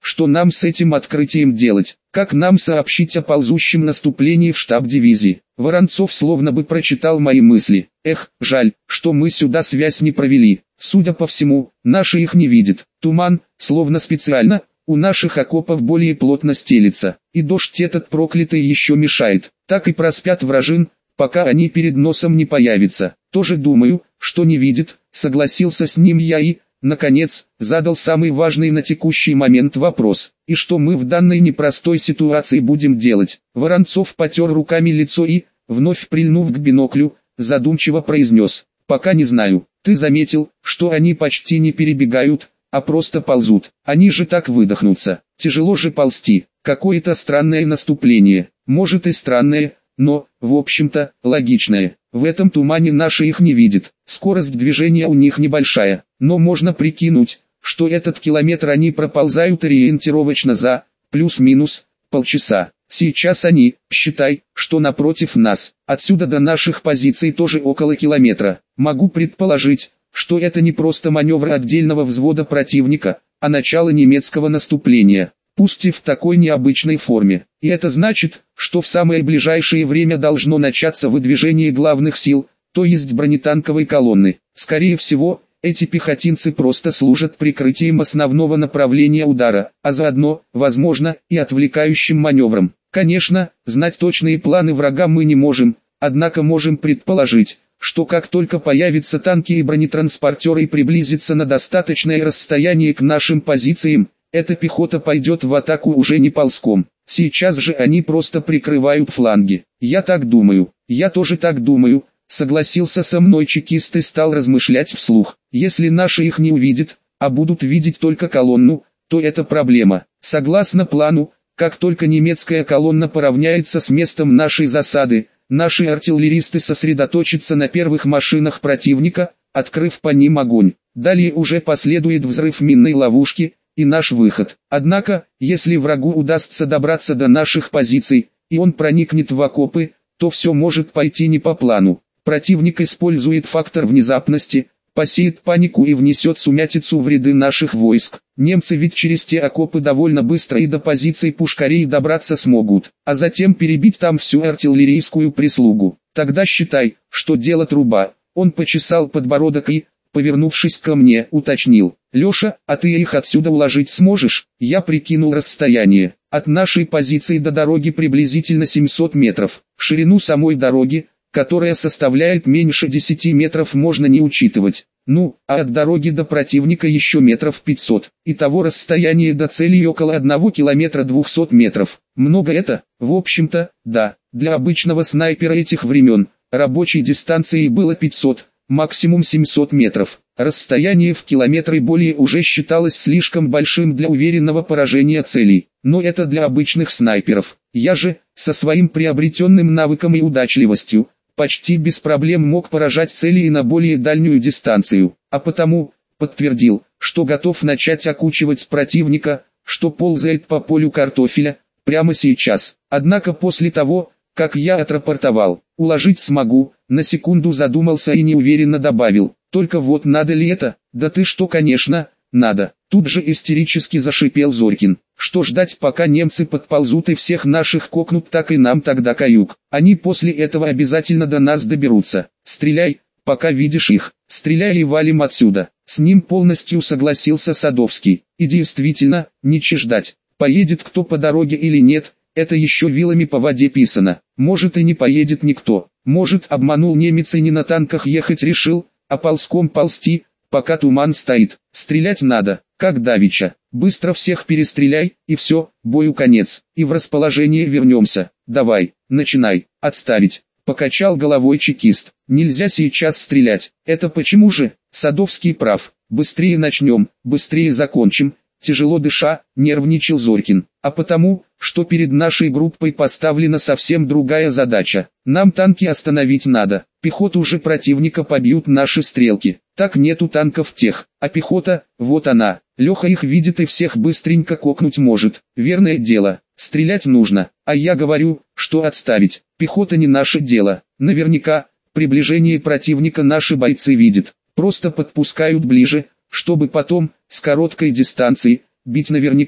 что нам с этим открытием делать? Как нам сообщить о ползущем наступлении в штаб дивизии? Воронцов словно бы прочитал мои мысли. Эх, жаль, что мы сюда связь не провели. Судя по всему, наши их не видят. Туман, словно специально, у наших окопов более плотно стелится. И дождь этот проклятый еще мешает. Так и проспят вражин, пока они перед носом не появятся. Тоже думаю, что не видит, согласился с ним я и, наконец, задал самый важный на текущий момент вопрос. И что мы в данной непростой ситуации будем делать? Воронцов потер руками лицо и, вновь прильнув к биноклю, задумчиво произнес. Пока не знаю. Ты заметил, что они почти не перебегают, а просто ползут. Они же так выдохнутся. Тяжело же ползти. Какое-то странное наступление. Может и странное, но, в общем-то, логичное. В этом тумане наши их не видят. Скорость движения у них небольшая, но можно прикинуть, что этот километр они проползают ориентировочно за, плюс-минус, полчаса. Сейчас они, считай, что напротив нас. Отсюда до наших позиций тоже около километра. Могу предположить, что это не просто маневр отдельного взвода противника, а начало немецкого наступления. Пусть и в такой необычной форме. И это значит, что в самое ближайшее время должно начаться выдвижение главных сил, то есть бронетанковой колонны. Скорее всего, эти пехотинцы просто служат прикрытием основного направления удара, а заодно, возможно, и отвлекающим маневром. Конечно, знать точные планы врага мы не можем, однако можем предположить, что как только появятся танки и бронетранспортеры и приблизятся на достаточное расстояние к нашим позициям, эта пехота пойдет в атаку уже не ползком. Сейчас же они просто прикрывают фланги. Я так думаю. Я тоже так думаю, согласился со мной чекист и стал размышлять вслух. Если наши их не увидят, а будут видеть только колонну, то это проблема. Согласно плану, как только немецкая колонна поравняется с местом нашей засады, наши артиллеристы сосредоточатся на первых машинах противника, открыв по ним огонь. Далее уже последует взрыв минной ловушки и наш выход. Однако, если врагу удастся добраться до наших позиций, и он проникнет в окопы, то все может пойти не по плану. Противник использует фактор внезапности, посеет панику и внесет сумятицу в ряды наших войск. Немцы ведь через те окопы довольно быстро и до позиций пушкарей добраться смогут, а затем перебить там всю артиллерийскую прислугу. Тогда считай, что дело труба. Он почесал подбородок и, повернувшись ко мне, уточнил. «Леша, а ты их отсюда уложить сможешь?» Я прикинул расстояние. От нашей позиции до дороги приблизительно семьсот метров. Ширину самой дороги, которая составляет меньше десяти метров, можно не учитывать. Ну, а от дороги до противника еще метров пятьсот. Итого расстояние до цели около одного километра двухсот метров. Много это? В общем-то, да. Для обычного снайпера этих времен, рабочей дистанции было пятьсот, максимум семьсот метров. Расстояние в километры более уже считалось слишком большим для уверенного поражения целей. Но это для обычных снайперов. Я же, со своим приобретенным навыком и удачливостью, почти без проблем мог поражать цели и на более дальнюю дистанцию. А потому, подтвердил, что готов начать окучивать противника, что ползает по полю картофеля, прямо сейчас. Однако после того, как я отрапортовал, уложить смогу, на секунду задумался и неуверенно добавил. Только вот надо ли это? Да ты что, конечно, надо. Тут же истерически зашипел Зорькин. Что ждать, пока немцы подползут и всех наших кокнут, так и нам тогда каюк. Они после этого обязательно до нас доберутся. Стреляй, пока видишь их. Стреляй и валим отсюда. С ним полностью согласился Садовский. И действительно, ничего ждать. Поедет кто по дороге или нет, это еще вилами по воде писано. Может и не поедет никто. Может, обманул немец и не на танках ехать решил, а ползком ползти, пока туман стоит. Стрелять надо, как давеча. Быстро всех перестреляй, и все, бою конец. И в расположение вернемся. Давай, начинай. Отставить. Покачал головой чекист. Нельзя сейчас стрелять. Это почему же? Садовский прав. Быстрее начнем, быстрее закончим. Тяжело дыша, нервничал Зорькин. А потому, что перед нашей группой поставлена совсем другая задача. Нам танки остановить надо. Пехоту же противника побьют наши стрелки. Так нету танков тех, а пехота, вот она. Леха их видит и всех быстренько кокнуть может. Верное дело, стрелять нужно. А я говорю, что отставить. Пехота не наше дело. Наверняка, приближение противника наши бойцы видят. Просто подпускают ближе, чтобы потом, с короткой дистанции, бить наверняка.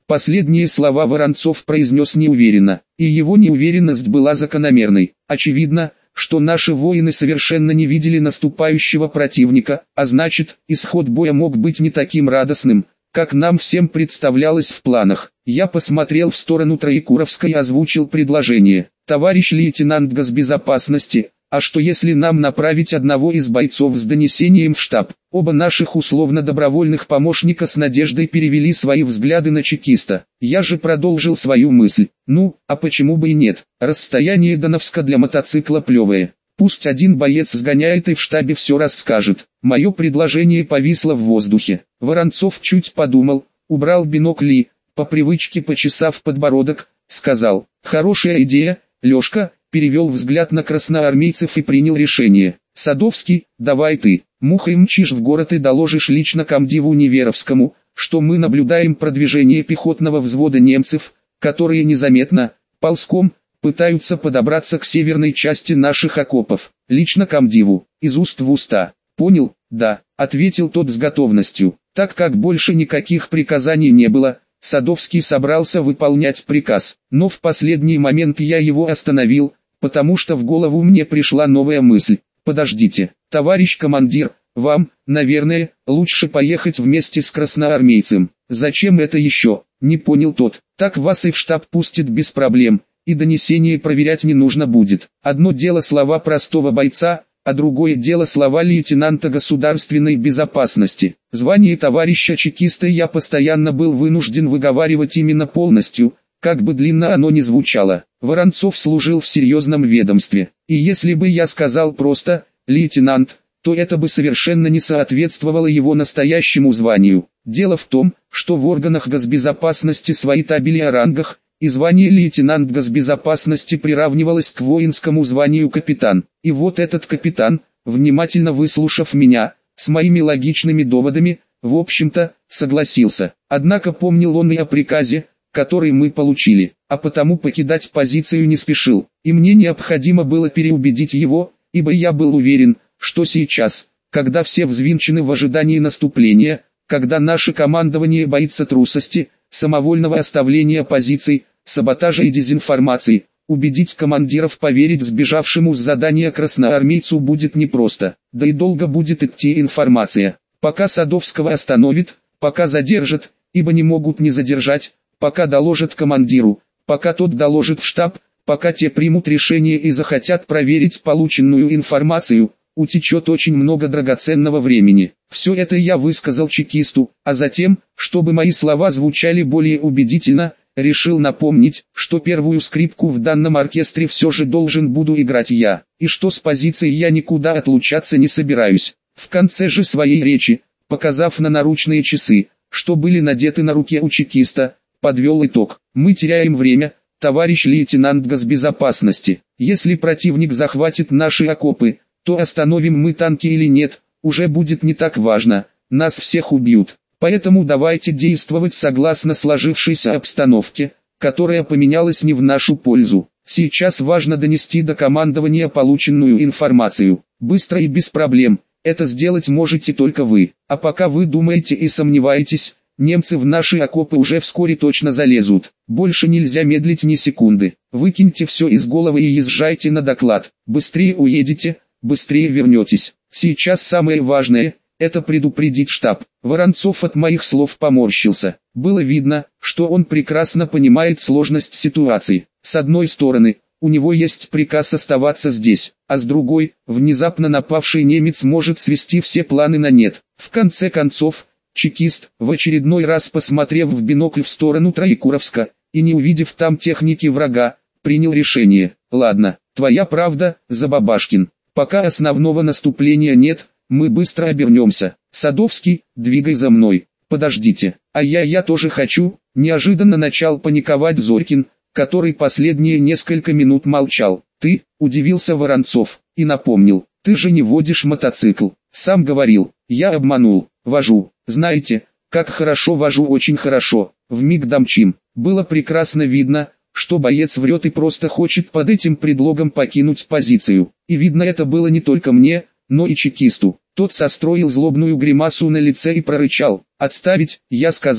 Последние слова Воронцов произнес неуверенно, и его неуверенность была закономерной. Очевидно, что наши воины совершенно не видели наступающего противника, а значит, исход боя мог быть не таким радостным, как нам всем представлялось в планах. Я посмотрел в сторону Троекуровской и озвучил предложение. Товарищ лейтенант госбезопасности, а что если нам направить одного из бойцов с донесением в штаб? Оба наших условно-добровольных помощника с надеждой перевели свои взгляды на чекиста. Я же продолжил свою мысль. Ну, а почему бы и нет? Расстояние до Новска для мотоцикла плевое. Пусть один боец сгоняет и в штабе все расскажет. Мое предложение повисло в воздухе. Воронцов чуть подумал, убрал бинокль и, по привычке почесав подбородок, сказал: «Хорошая идея, Лешка», перевел взгляд на красноармейцев и принял решение. «Садовский, давай ты, мухой мчишь в город и доложишь лично комдиву Неверовскому, что мы наблюдаем продвижение пехотного взвода немцев, которые незаметно, ползком, пытаются подобраться к северной части наших окопов. Лично комдиву, из уст в уста». «Понял, да», — ответил тот с готовностью. Так как больше никаких приказаний не было, Садовский собрался выполнять приказ, но в последний момент я его остановил, потому что в голову мне пришла новая мысль. «Подождите, товарищ командир, вам, наверное, лучше поехать вместе с красноармейцем». «Зачем это еще?» — не понял тот. «Так вас и в штаб пустят без проблем, и донесение проверять не нужно будет. Одно дело слова простого бойца, а другое дело слова лейтенанта государственной безопасности. Звание товарища чекиста я постоянно был вынужден выговаривать именно полностью, как бы длинно оно ни звучало. Воронцов служил в серьезном ведомстве, и если бы я сказал просто «лейтенант», то это бы совершенно не соответствовало его настоящему званию. Дело в том, что в органах госбезопасности свои табели о рангах, и звание лейтенант госбезопасности приравнивалось к воинскому званию капитан. И вот этот капитан, внимательно выслушав меня, с моими логичными доводами, в общем-то, согласился. Однако помнил он и о приказе, который мы получили, а потому покидать позицию не спешил. И мне необходимо было переубедить его, ибо я был уверен, что сейчас, когда все взвинчены в ожидании наступления, когда наше командование боится трусости, самовольного оставления позиций, саботажа и дезинформации, убедить командиров поверить сбежавшему с задания красноармейцу будет непросто, да и долго будет идти информация. Пока Садовского остановит, пока задержат, ибо не могут не задержать, пока доложат командиру, пока тот доложит в штаб, пока те примут решение и захотят проверить полученную информацию, утечет очень много драгоценного времени. Все это я высказал чекисту, а затем, чтобы мои слова звучали более убедительно, решил напомнить, что первую скрипку в данном оркестре все же должен буду играть я, и что с позиции я никуда отлучаться не собираюсь. В конце же своей речи, показав на наручные часы, что были надеты на руке у чекиста, подвел итог. Мы теряем время, товарищ лейтенант госбезопасности. Если противник захватит наши окопы, то остановим мы танки или нет, уже будет не так важно, нас всех убьют. Поэтому давайте действовать согласно сложившейся обстановке, которая поменялась не в нашу пользу. Сейчас важно донести до командования полученную информацию, быстро и без проблем. Это сделать можете только вы. А пока вы думаете и сомневаетесь, немцы в наши окопы уже вскоре точно залезут. Больше нельзя медлить ни секунды. Выкиньте все из головы и езжайте на доклад. Быстрее уедете, быстрее вернетесь. Сейчас самое важное – это предупредить штаб. Воронцов от моих слов поморщился. Было видно, что он прекрасно понимает сложность ситуации. С одной стороны, у него есть приказ оставаться здесь, а с другой, внезапно напавший немец может свести все планы на нет. В конце концов, чекист, в очередной раз посмотрев в бинокль в сторону Троекуровска, и не увидев там техники врага, принял решение. «Ладно, твоя правда, Забабашкин. Пока основного наступления нет, мы быстро обернемся. Садовский, двигай за мной». «Подождите, а я я тоже хочу», — неожиданно начал паниковать Зорькин, который последние несколько минут молчал. «Ты?» — удивился Воронцов, и напомнил. «Ты же не водишь мотоцикл. Сам говорил». «Я обманул. Вожу. Знаете, как хорошо вожу, очень хорошо. Вмиг домчим». Было прекрасно видно, что боец врет и просто хочет под этим предлогом покинуть позицию. И видно это было не только мне, но и чекисту. Тот состроил злобную гримасу на лице и прорычал. «Отставить», я сказал.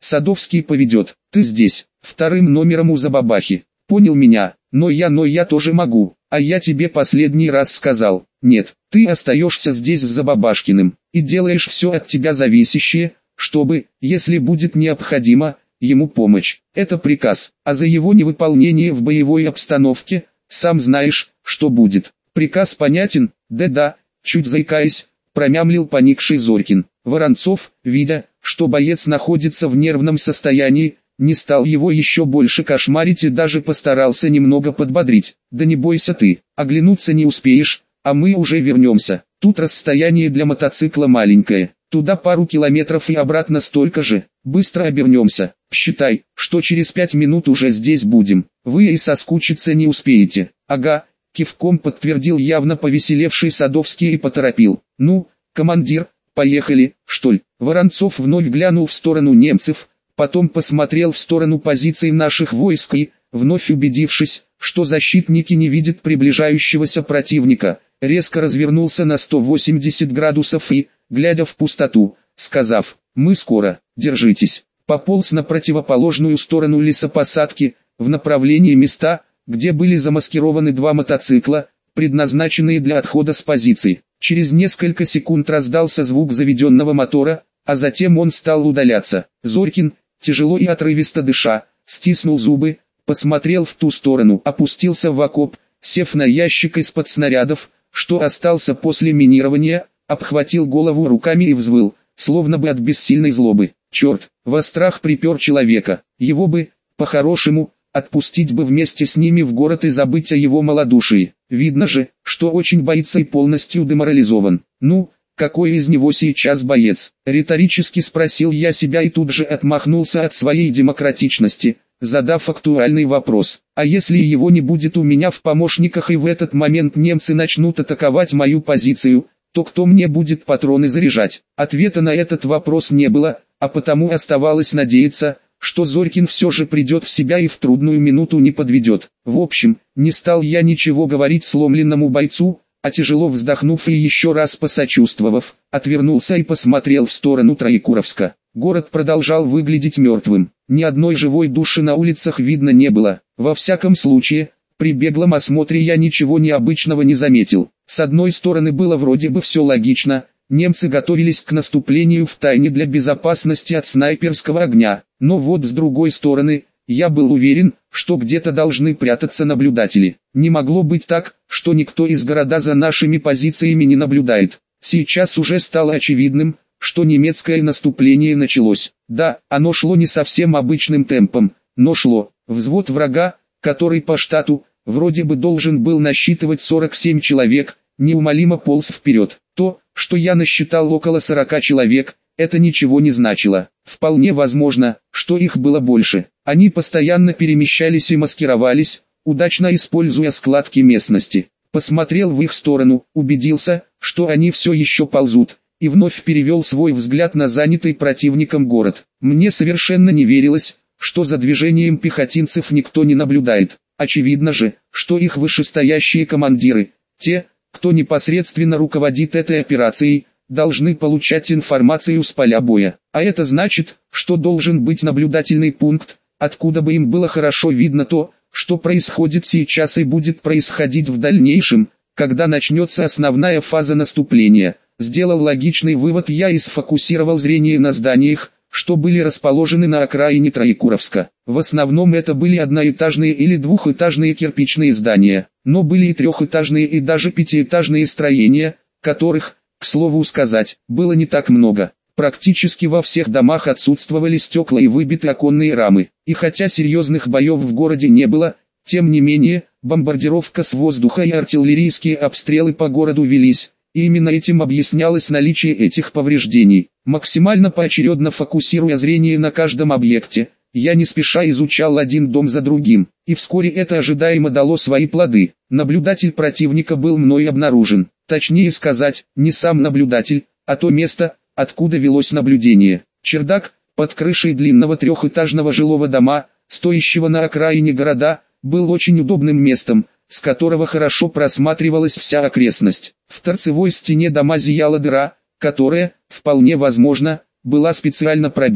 Садовский поведет. Ты здесь, вторым номером у Забабахи. Понял меня? Но я, но я тоже могу. А я тебе последний раз сказал. Нет, ты остаешься здесь с Забабашкиным. И делаешь все от тебя зависящее, чтобы, если будет необходимо, ему помочь. Это приказ. А за его невыполнение в боевой обстановке, сам знаешь, что будет. Приказ понятен? Да-да, чуть заикаясь, промямлил поникший Зорькин. Воронцов, видя, что боец находится в нервном состоянии, не стал его еще больше кошмарить и даже постарался немного подбодрить. Да не бойся ты, оглянуться не успеешь, а мы уже вернемся. Тут расстояние для мотоцикла маленькое, туда пару километров и обратно столько же. Быстро обернемся, считай, что через пять минут уже здесь будем. Вы и соскучиться не успеете. Ага, кивком подтвердил явно повеселевший Садовский и поторопил. Ну, командир, поехали, что ли? Воронцов вновь глянул в сторону немцев, потом посмотрел в сторону позиций наших войск и, вновь убедившись, что защитники не видят приближающегося противника, резко развернулся на сто восемьдесят градусов и, глядя в пустоту, сказав: «Мы скоро, держитесь», пополз на противоположную сторону лесопосадки, в направлении места, где были замаскированы два мотоцикла, предназначенные для отхода с позиций. Через несколько секунд раздался звук заведенного мотора, а затем он стал удаляться. Зорькин, тяжело и отрывисто дыша, стиснул зубы, посмотрел в ту сторону, опустился в окоп, сев на ящик из-под снарядов, что остался после минирования, обхватил голову руками и взвыл, словно бы от бессильной злобы. Черт, во страх припер человека, его бы, по-хорошему, отпустить бы вместе с ними в город и забыть о его малодушии. Видно же, что очень боится и полностью деморализован. Ну, какой из него сейчас боец? Риторически спросил я себя и тут же отмахнулся от своей демократичности, задав актуальный вопрос. А если его не будет у меня в помощниках и в этот момент немцы начнут атаковать мою позицию, то кто мне будет патроны заряжать? Ответа на этот вопрос не было, а потому оставалось надеяться, что Зорькин все же придет в себя и в трудную минуту не подведет. В общем, не стал я ничего говорить сломленному бойцу, а тяжело вздохнув и еще раз посочувствовав, отвернулся и посмотрел в сторону Троекуровска. Город продолжал выглядеть мертвым, ни одной живой души на улицах видно не было. Во всяком случае, при беглом осмотре я ничего необычного не заметил. С одной стороны было вроде бы все логично, немцы готовились к наступлению втайне для безопасности от снайперского огня, но вот с другой стороны, я был уверен, что где-то должны прятаться наблюдатели. Не могло быть так, что никто из города за нашими позициями не наблюдает. Сейчас уже стало очевидным, что немецкое наступление началось. Да, оно шло не совсем обычным темпом, но шло. Взвод врага, который по штату, вроде бы должен был насчитывать сорок семь человек, неумолимо полз вперед. То, что я насчитал около сорока человек, это ничего не значило. Вполне возможно, что их было больше. Они постоянно перемещались и маскировались, удачно используя складки местности. Посмотрел в их сторону, убедился, что они все еще ползут, и вновь перевел свой взгляд на занятый противником город. Мне совершенно не верилось, что за движением пехотинцев никто не наблюдает. Очевидно же, что их вышестоящие командиры, те, кто непосредственно руководит этой операцией, должны получать информацию с поля боя. А это значит, что должен быть наблюдательный пункт, откуда бы им было хорошо видно то, что происходит сейчас и будет происходить в дальнейшем, когда начнется основная фаза наступления. Сделал логичный вывод я и сфокусировал зрение на зданиях, что были расположены на окраине Троекуровска. В основном это были одноэтажные или двухэтажные кирпичные здания, но были и трехэтажные и даже пятиэтажные строения, которых, к слову сказать, было не так много. Практически во всех домах отсутствовали стекла и выбиты оконные рамы. И хотя серьезных боев в городе не было, тем не менее, бомбардировка с воздуха и артиллерийские обстрелы по городу велись, и именно этим объяснялось наличие этих повреждений. Максимально поочередно фокусируя зрение на каждом объекте, я не спеша изучал один дом за другим, и вскоре это ожидаемо дало свои плоды. Наблюдатель противника был мной обнаружен, точнее сказать, не сам наблюдатель, а то место, откуда велось наблюдение. Чердак, под крышей длинного трехэтажного жилого дома, стоящего на окраине города, был очень удобным местом, с которого хорошо просматривалась вся окрестность. В торцевой стене дома зияла дыра, которая, вполне возможно, была специально пробита.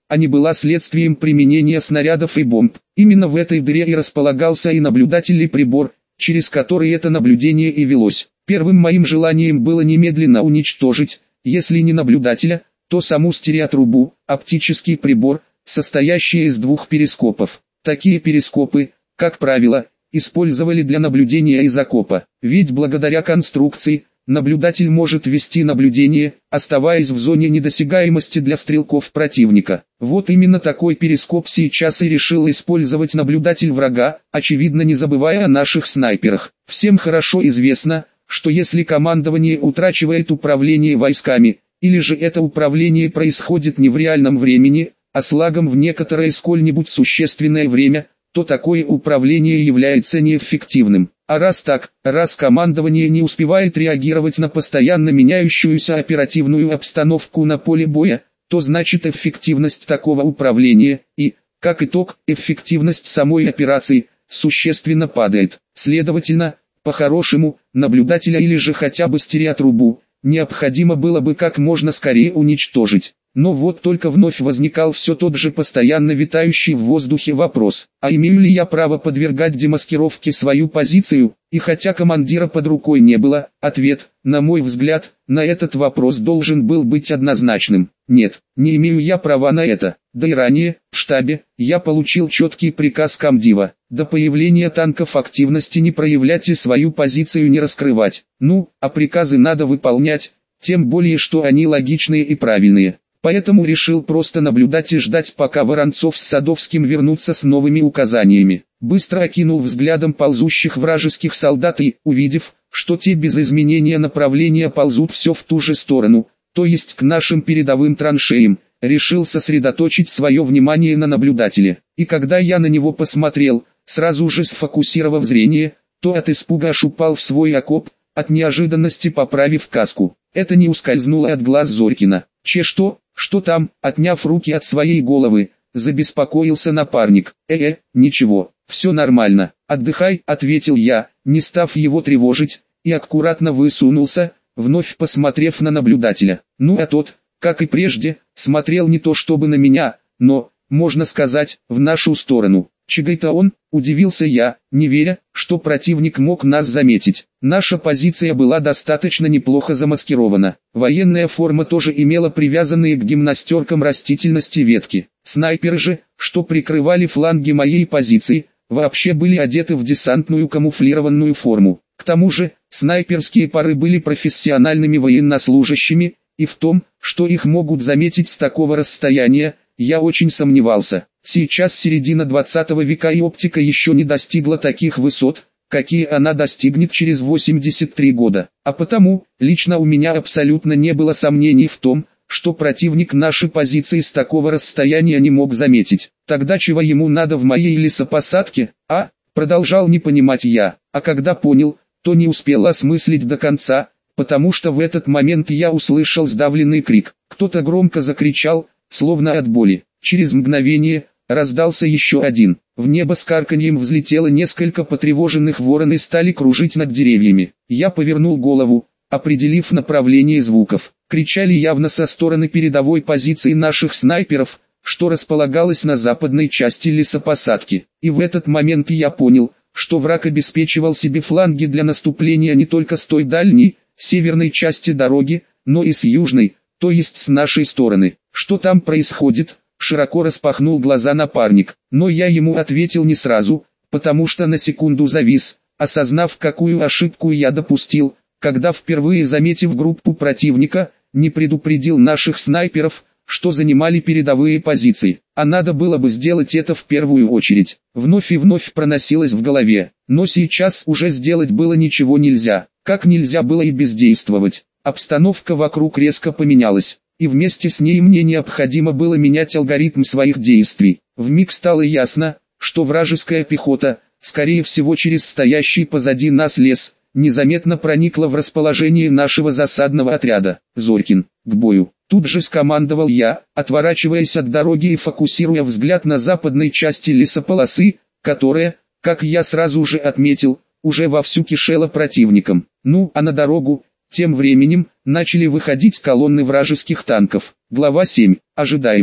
а не была следствием применения снарядов и бомб. Именно в этой дыре и располагался и наблюдательный прибор, через который это наблюдение и велось. Первым моим желанием было немедленно уничтожить, если не наблюдателя, то саму стереотрубу, оптический прибор, состоящий из двух перископов. Такие перископы, как правило, использовали для наблюдения из окопа, ведь благодаря конструкции, наблюдатель может вести наблюдение, оставаясь в зоне недосягаемости для стрелков противника. Вот именно такой перископ сейчас и решил использовать наблюдатель врага, очевидно не забывая о наших снайперах. Всем хорошо известно, что если командование утрачивает управление войсками, или же это управление происходит не в реальном времени, а с лагом в некоторое сколь-нибудь существенное время, то такое управление является неэффективным. А раз так, раз командование не успевает реагировать на постоянно меняющуюся оперативную обстановку на поле боя, то значит эффективность такого управления и, как итог, эффективность самой операции существенно падает. Следовательно, по-хорошему, наблюдателя или же хотя бы стереотрубу необходимо было бы как можно скорее уничтожить. Но вот только вновь возникал все тот же постоянно витающий в воздухе вопрос, а имею ли я право подвергать демаскировке свою позицию, и хотя командира под рукой не было, ответ, на мой взгляд, на этот вопрос должен был быть однозначным. Нет, не имею я права на это, да и ранее, в штабе, я получил четкий приказ комдива, до появления танков активности не проявлять и свою позицию не раскрывать. Ну, а приказы надо выполнять, тем более что они логичные и правильные. Поэтому решил просто наблюдать и ждать, пока Воронцов с Садовским вернутся с новыми указаниями. Быстро окинул взглядом ползущих вражеских солдат и, увидев, что те без изменения направления ползут все в ту же сторону, то есть к нашим передовым траншеям, решил сосредоточить свое внимание на наблюдателе. И когда я на него посмотрел, сразу же сфокусировав зрение, то от испуга аж упал в свой окоп, от неожиданности поправив каску. Это не ускользнуло от глаз Зорькина. Че что? Что там? Отняв руки от своей головы, забеспокоился напарник. Э-э, ничего, все нормально. Отдыхай, ответил я, не став его тревожить, и аккуратно высунулся, вновь посмотрев на наблюдателя. Ну а тот, как и прежде, смотрел не то чтобы на меня, но, можно сказать, в нашу сторону. Чего-то он, удивился я, не веря, что противник мог нас заметить. Наша позиция была достаточно неплохо замаскирована. Военная форма тоже имела привязанные к гимнастеркам растительности ветки. Снайперы же, что прикрывали фланги моей позиции, вообще были одеты в десантную камуфлированную форму. К тому же, снайперские пары были профессиональными военнослужащими, и в том, что их могут заметить с такого расстояния, я очень сомневался. Сейчас середина двадцатого века и оптика еще не достигла таких высот, какие она достигнет через восемьдесят три года. А потому, лично у меня абсолютно не было сомнений в том, что противник наши позиции с такого расстояния не мог заметить. Тогда чего ему надо в моей лесопосадке, а? Продолжал не понимать я, а когда понял, то не успел осмыслить до конца, потому что в этот момент я услышал сдавленный крик. Кто-то громко закричал, словно от боли. Через мгновение раздался еще один. В небо с карканьем взлетело несколько потревоженных ворон и стали кружить над деревьями. Я повернул голову, определив направление звуков. Кричали явно со стороны передовой позиции наших снайперов, что располагалось на западной части лесопосадки. И в этот момент я понял, что враг обеспечивал себе фланги для наступления не только с той дальней, северной части дороги, но и с южной, то есть с нашей стороны. Что там происходит? Широко распахнул глаза напарник, но я ему ответил не сразу, потому что на секунду завис, осознав, какую ошибку я допустил, когда впервые заметив группу противника, не предупредил наших снайперов, что занимали передовые позиции, а надо было бы сделать это в первую очередь. Вновь и вновь проносилось в голове, но сейчас уже сделать было ничего нельзя, как нельзя было и бездействовать. Обстановка вокруг резко поменялась, и вместе с ней мне необходимо было менять алгоритм своих действий. Вмиг стало ясно, что вражеская пехота, скорее всего через стоящий позади нас лес, незаметно проникла в расположение нашего засадного отряда. Зорькин, к бою. Тут же скомандовал я, отворачиваясь от дороги и фокусируя взгляд на западной части лесополосы, которая, как я сразу же отметил, уже вовсю кишела противником. Ну, а на дорогу, тем временем, начали выходить колонны вражеских танков. Глава семь. Ожидаемое.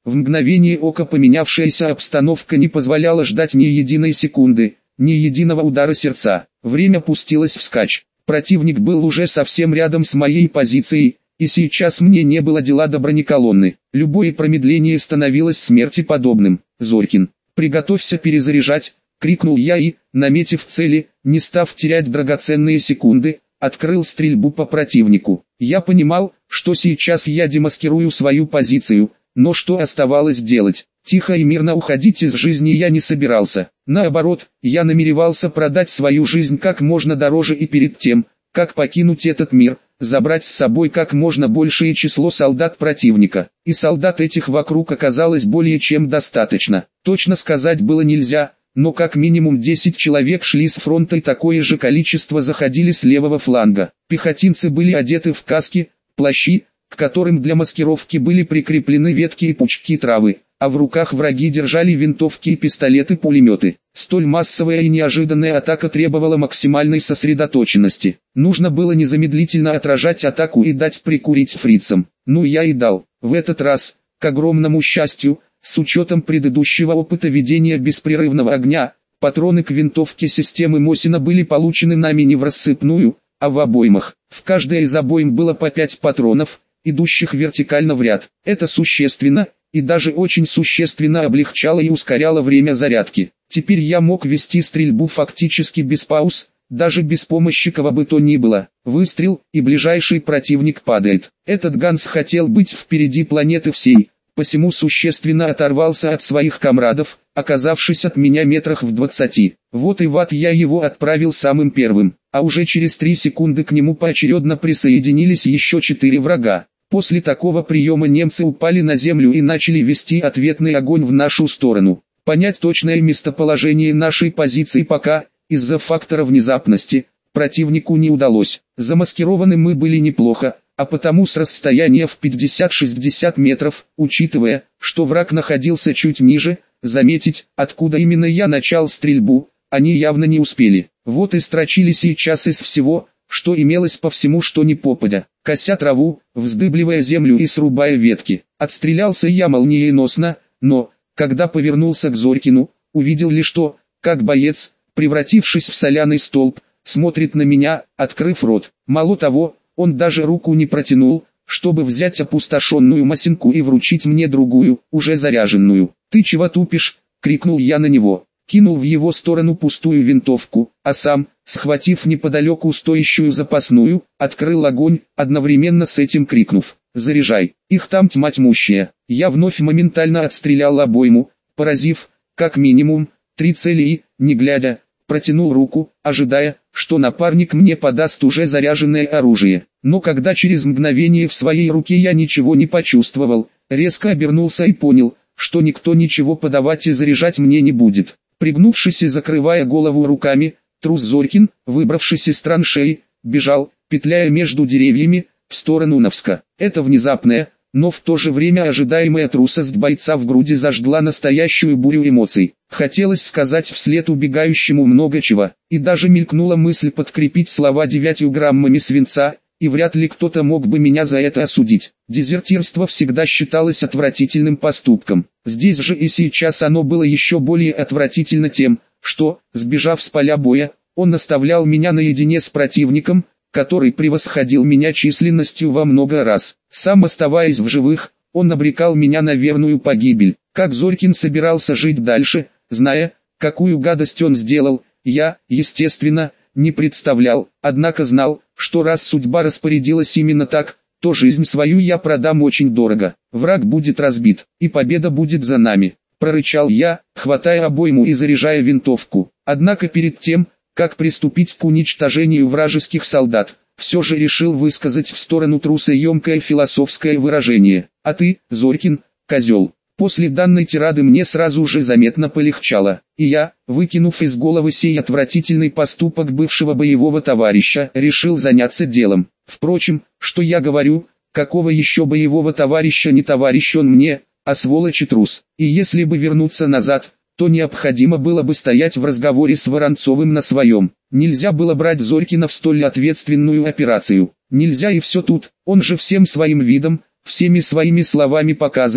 В мгновение ока поменявшаяся обстановка не позволяла ждать ни единой секунды, ни единого удара сердца. Время пустилось вскачь. Противник был уже совсем рядом с моей позицией, и сейчас мне не было дела до бронеколонны. Любое промедление становилось смерти подобным. «Зорькин, приготовься перезаряжать!» — крикнул я и, наметив цели, не став терять драгоценные секунды, открыл стрельбу по противнику. Я понимал, что сейчас я демаскирую свою позицию, но что оставалось делать? Тихо и мирно уходить из жизни я не собирался. Наоборот, я намеревался продать свою жизнь как можно дороже и перед тем, как покинуть этот мир, забрать с собой как можно большее число солдат противника. И солдат этих вокруг оказалось более чем достаточно. Точно сказать было нельзя, но как минимум десять человек шли с фронта и такое же количество заходили с левого фланга. Пехотинцы были одеты в каски, плащи, к которым для маскировки были прикреплены ветки и пучки травы, а в руках враги держали винтовки и пистолеты-пулеметы. Столь массовая и неожиданная атака требовала максимальной сосредоточенности. Нужно было незамедлительно отражать атаку и дать прикурить фрицам. Ну я и дал. В этот раз, к огромному счастью, с учетом предыдущего опыта ведения беспрерывного огня, патроны к винтовке системы Мосина были получены нами не в рассыпную, а в обоймах. В каждой из обоим было по пять патронов, идущих вертикально в ряд. Это существенно, и даже очень существенно облегчало и ускоряло время зарядки. Теперь я мог вести стрельбу фактически без пауз, даже без помощи кого бы то ни было. Выстрел, и ближайший противник падает. Этот Ганс хотел быть впереди планеты всей, посему существенно оторвался от своих комрадов, оказавшись от меня метрах в двадцати. Вот и в ад я его отправил самым первым, а уже через три секунды к нему поочередно присоединились еще четыре врага. После такого приема немцы упали на землю и начали вести ответный огонь в нашу сторону. Понять точное местоположение нашей позиции пока, из-за фактора внезапности, противнику не удалось. Замаскированы мы были неплохо, а потому с расстояния в пятьдесят-шестьдесят метров, учитывая, что враг находился чуть ниже, заметить, откуда именно я начал стрельбу, они явно не успели. Вот и строчили сейчас из всего, что имелось по всему что ни попадя, кося траву, вздыбливая землю и срубая ветки. Отстрелялся я молниеносно, но, когда повернулся к Зорькину, увидел лишь то, как боец, превратившись в соляный столб, смотрит на меня, открыв рот. Мало того, он даже руку не протянул, чтобы взять опустошенную Мосинку и вручить мне другую, уже заряженную. «Ты чего тупишь?» — крикнул я на него. Кинул в его сторону пустую винтовку, а сам, схватив неподалеку стоящую запасную, открыл огонь, одновременно с этим крикнув: «Заряжай, их там тьма тьмущая». Я вновь моментально отстрелял обойму, поразив, как минимум, три цели и, не глядя, протянул руку, ожидая, что напарник мне подаст уже заряженное оружие. Но когда через мгновение в своей руке я ничего не почувствовал, резко обернулся и понял, что никто ничего подавать и заряжать мне не будет. Пригнувшись и закрывая голову руками, трус Зорькин, выбравшись из траншеи, бежал, петляя между деревьями, в сторону Новска. Эта внезапная, но в то же время ожидаемая трусость бойца в груди зажгла настоящую бурю эмоций. Хотелось сказать вслед убегающему много чего, и даже мелькнула мысль подкрепить слова девятью граммами свинца, и вряд ли кто-то мог бы меня за это осудить. Дезертирство всегда считалось отвратительным поступком. Здесь же и сейчас оно было еще более отвратительно тем, что, сбежав с поля боя, он оставлял меня наедине с противником, который превосходил меня численностью во много раз. Сам оставаясь в живых, он обрекал меня на верную погибель. Как Зорькин собирался жить дальше, зная, какую гадость он сделал, я, естественно, не представлял, однако знал, что раз судьба распорядилась именно так, то жизнь свою я продам очень дорого. Враг будет разбит, и победа будет за нами, прорычал я, хватая обойму и заряжая винтовку. Однако перед тем, как приступить к уничтожению вражеских солдат, все же решил высказать в сторону труса емкое философское выражение. А ты, Зорькин, козел. После данной тирады мне сразу же заметно полегчало, и я, выкинув из головы сей отвратительный поступок бывшего боевого товарища, решил заняться делом. Впрочем, что я говорю, какого еще боевого товарища не товарищ он мне, а сволочь и трус. И если бы вернуться назад, то необходимо было бы стоять в разговоре с Воронцовым на своем. Нельзя было брать Зорькина в столь ответственную операцию. Нельзя и все тут, он же всем своим видом, всеми своими словами показывал,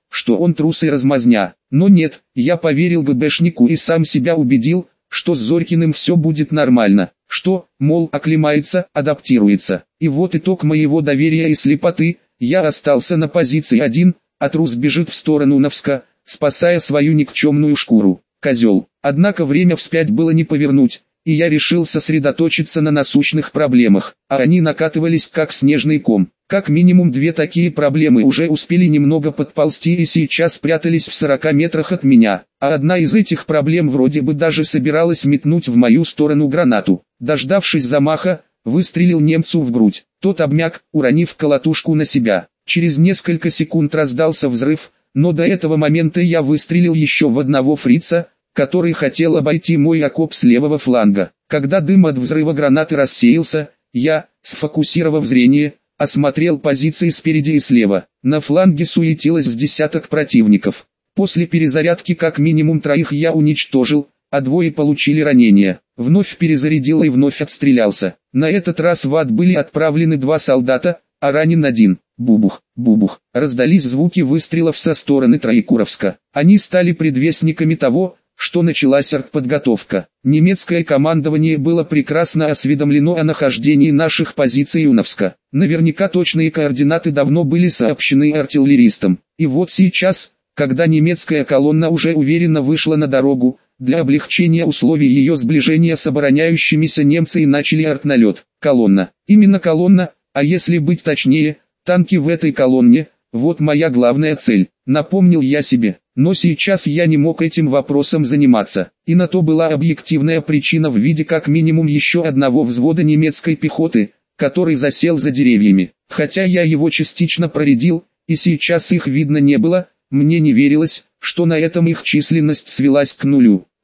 что он трус и размазня. Но нет, я поверил ГБшнику и сам себя убедил, что с Зорькиным все будет нормально, что, мол, оклемается, адаптируется. И вот итог моего доверия и слепоты: я остался на позиции один, а трус бежит в сторону Новска, спасая свою никчемную шкуру. Козел. Однако время вспять было не повернуть, и я решил сосредоточиться на насущных проблемах, а они накатывались как снежный ком. Как минимум две такие проблемы уже успели немного подползти и сейчас спрятались в сорока метрах от меня, а одна из этих проблем вроде бы даже собиралась метнуть в мою сторону гранату. Дождавшись замаха, выстрелил немцу в грудь. Тот обмяк, уронив колотушку на себя. Через несколько секунд раздался взрыв, но до этого момента я выстрелил еще в одного фрица, который хотел обойти мой окоп с левого фланга. Когда дым от взрыва гранаты рассеялся, я, сфокусировав зрение, осмотрел позиции спереди и слева. На фланге суетилось с десяток противников. После перезарядки как минимум троих я уничтожил, а двое получили ранения. Вновь перезарядил и вновь отстрелялся. На этот раз в ад были отправлены два солдата, а ранен один. Бубух, бубух. Раздались звуки выстрелов со стороны Троекуровска. Они стали предвестниками того, что началась артподготовка. Немецкое командование было прекрасно осведомлено о нахождении наших позиций у Новска. Наверняка точные координаты давно были сообщены артиллеристам. И вот сейчас, когда немецкая колонна уже уверенно вышла на дорогу, для облегчения условий ее сближения с обороняющимися немцами начали артналет. Колонна. Именно колонна, а если быть точнее, танки в этой колонне, вот моя главная цель, напомнил я себе. Но сейчас я не мог этим вопросом заниматься, и на то была объективная причина в виде как минимум еще одного взвода немецкой пехоты, который засел за деревьями. Хотя я его частично проредил, и сейчас их видно не было, мне не верилось, что на этом их численность свелась к нулю.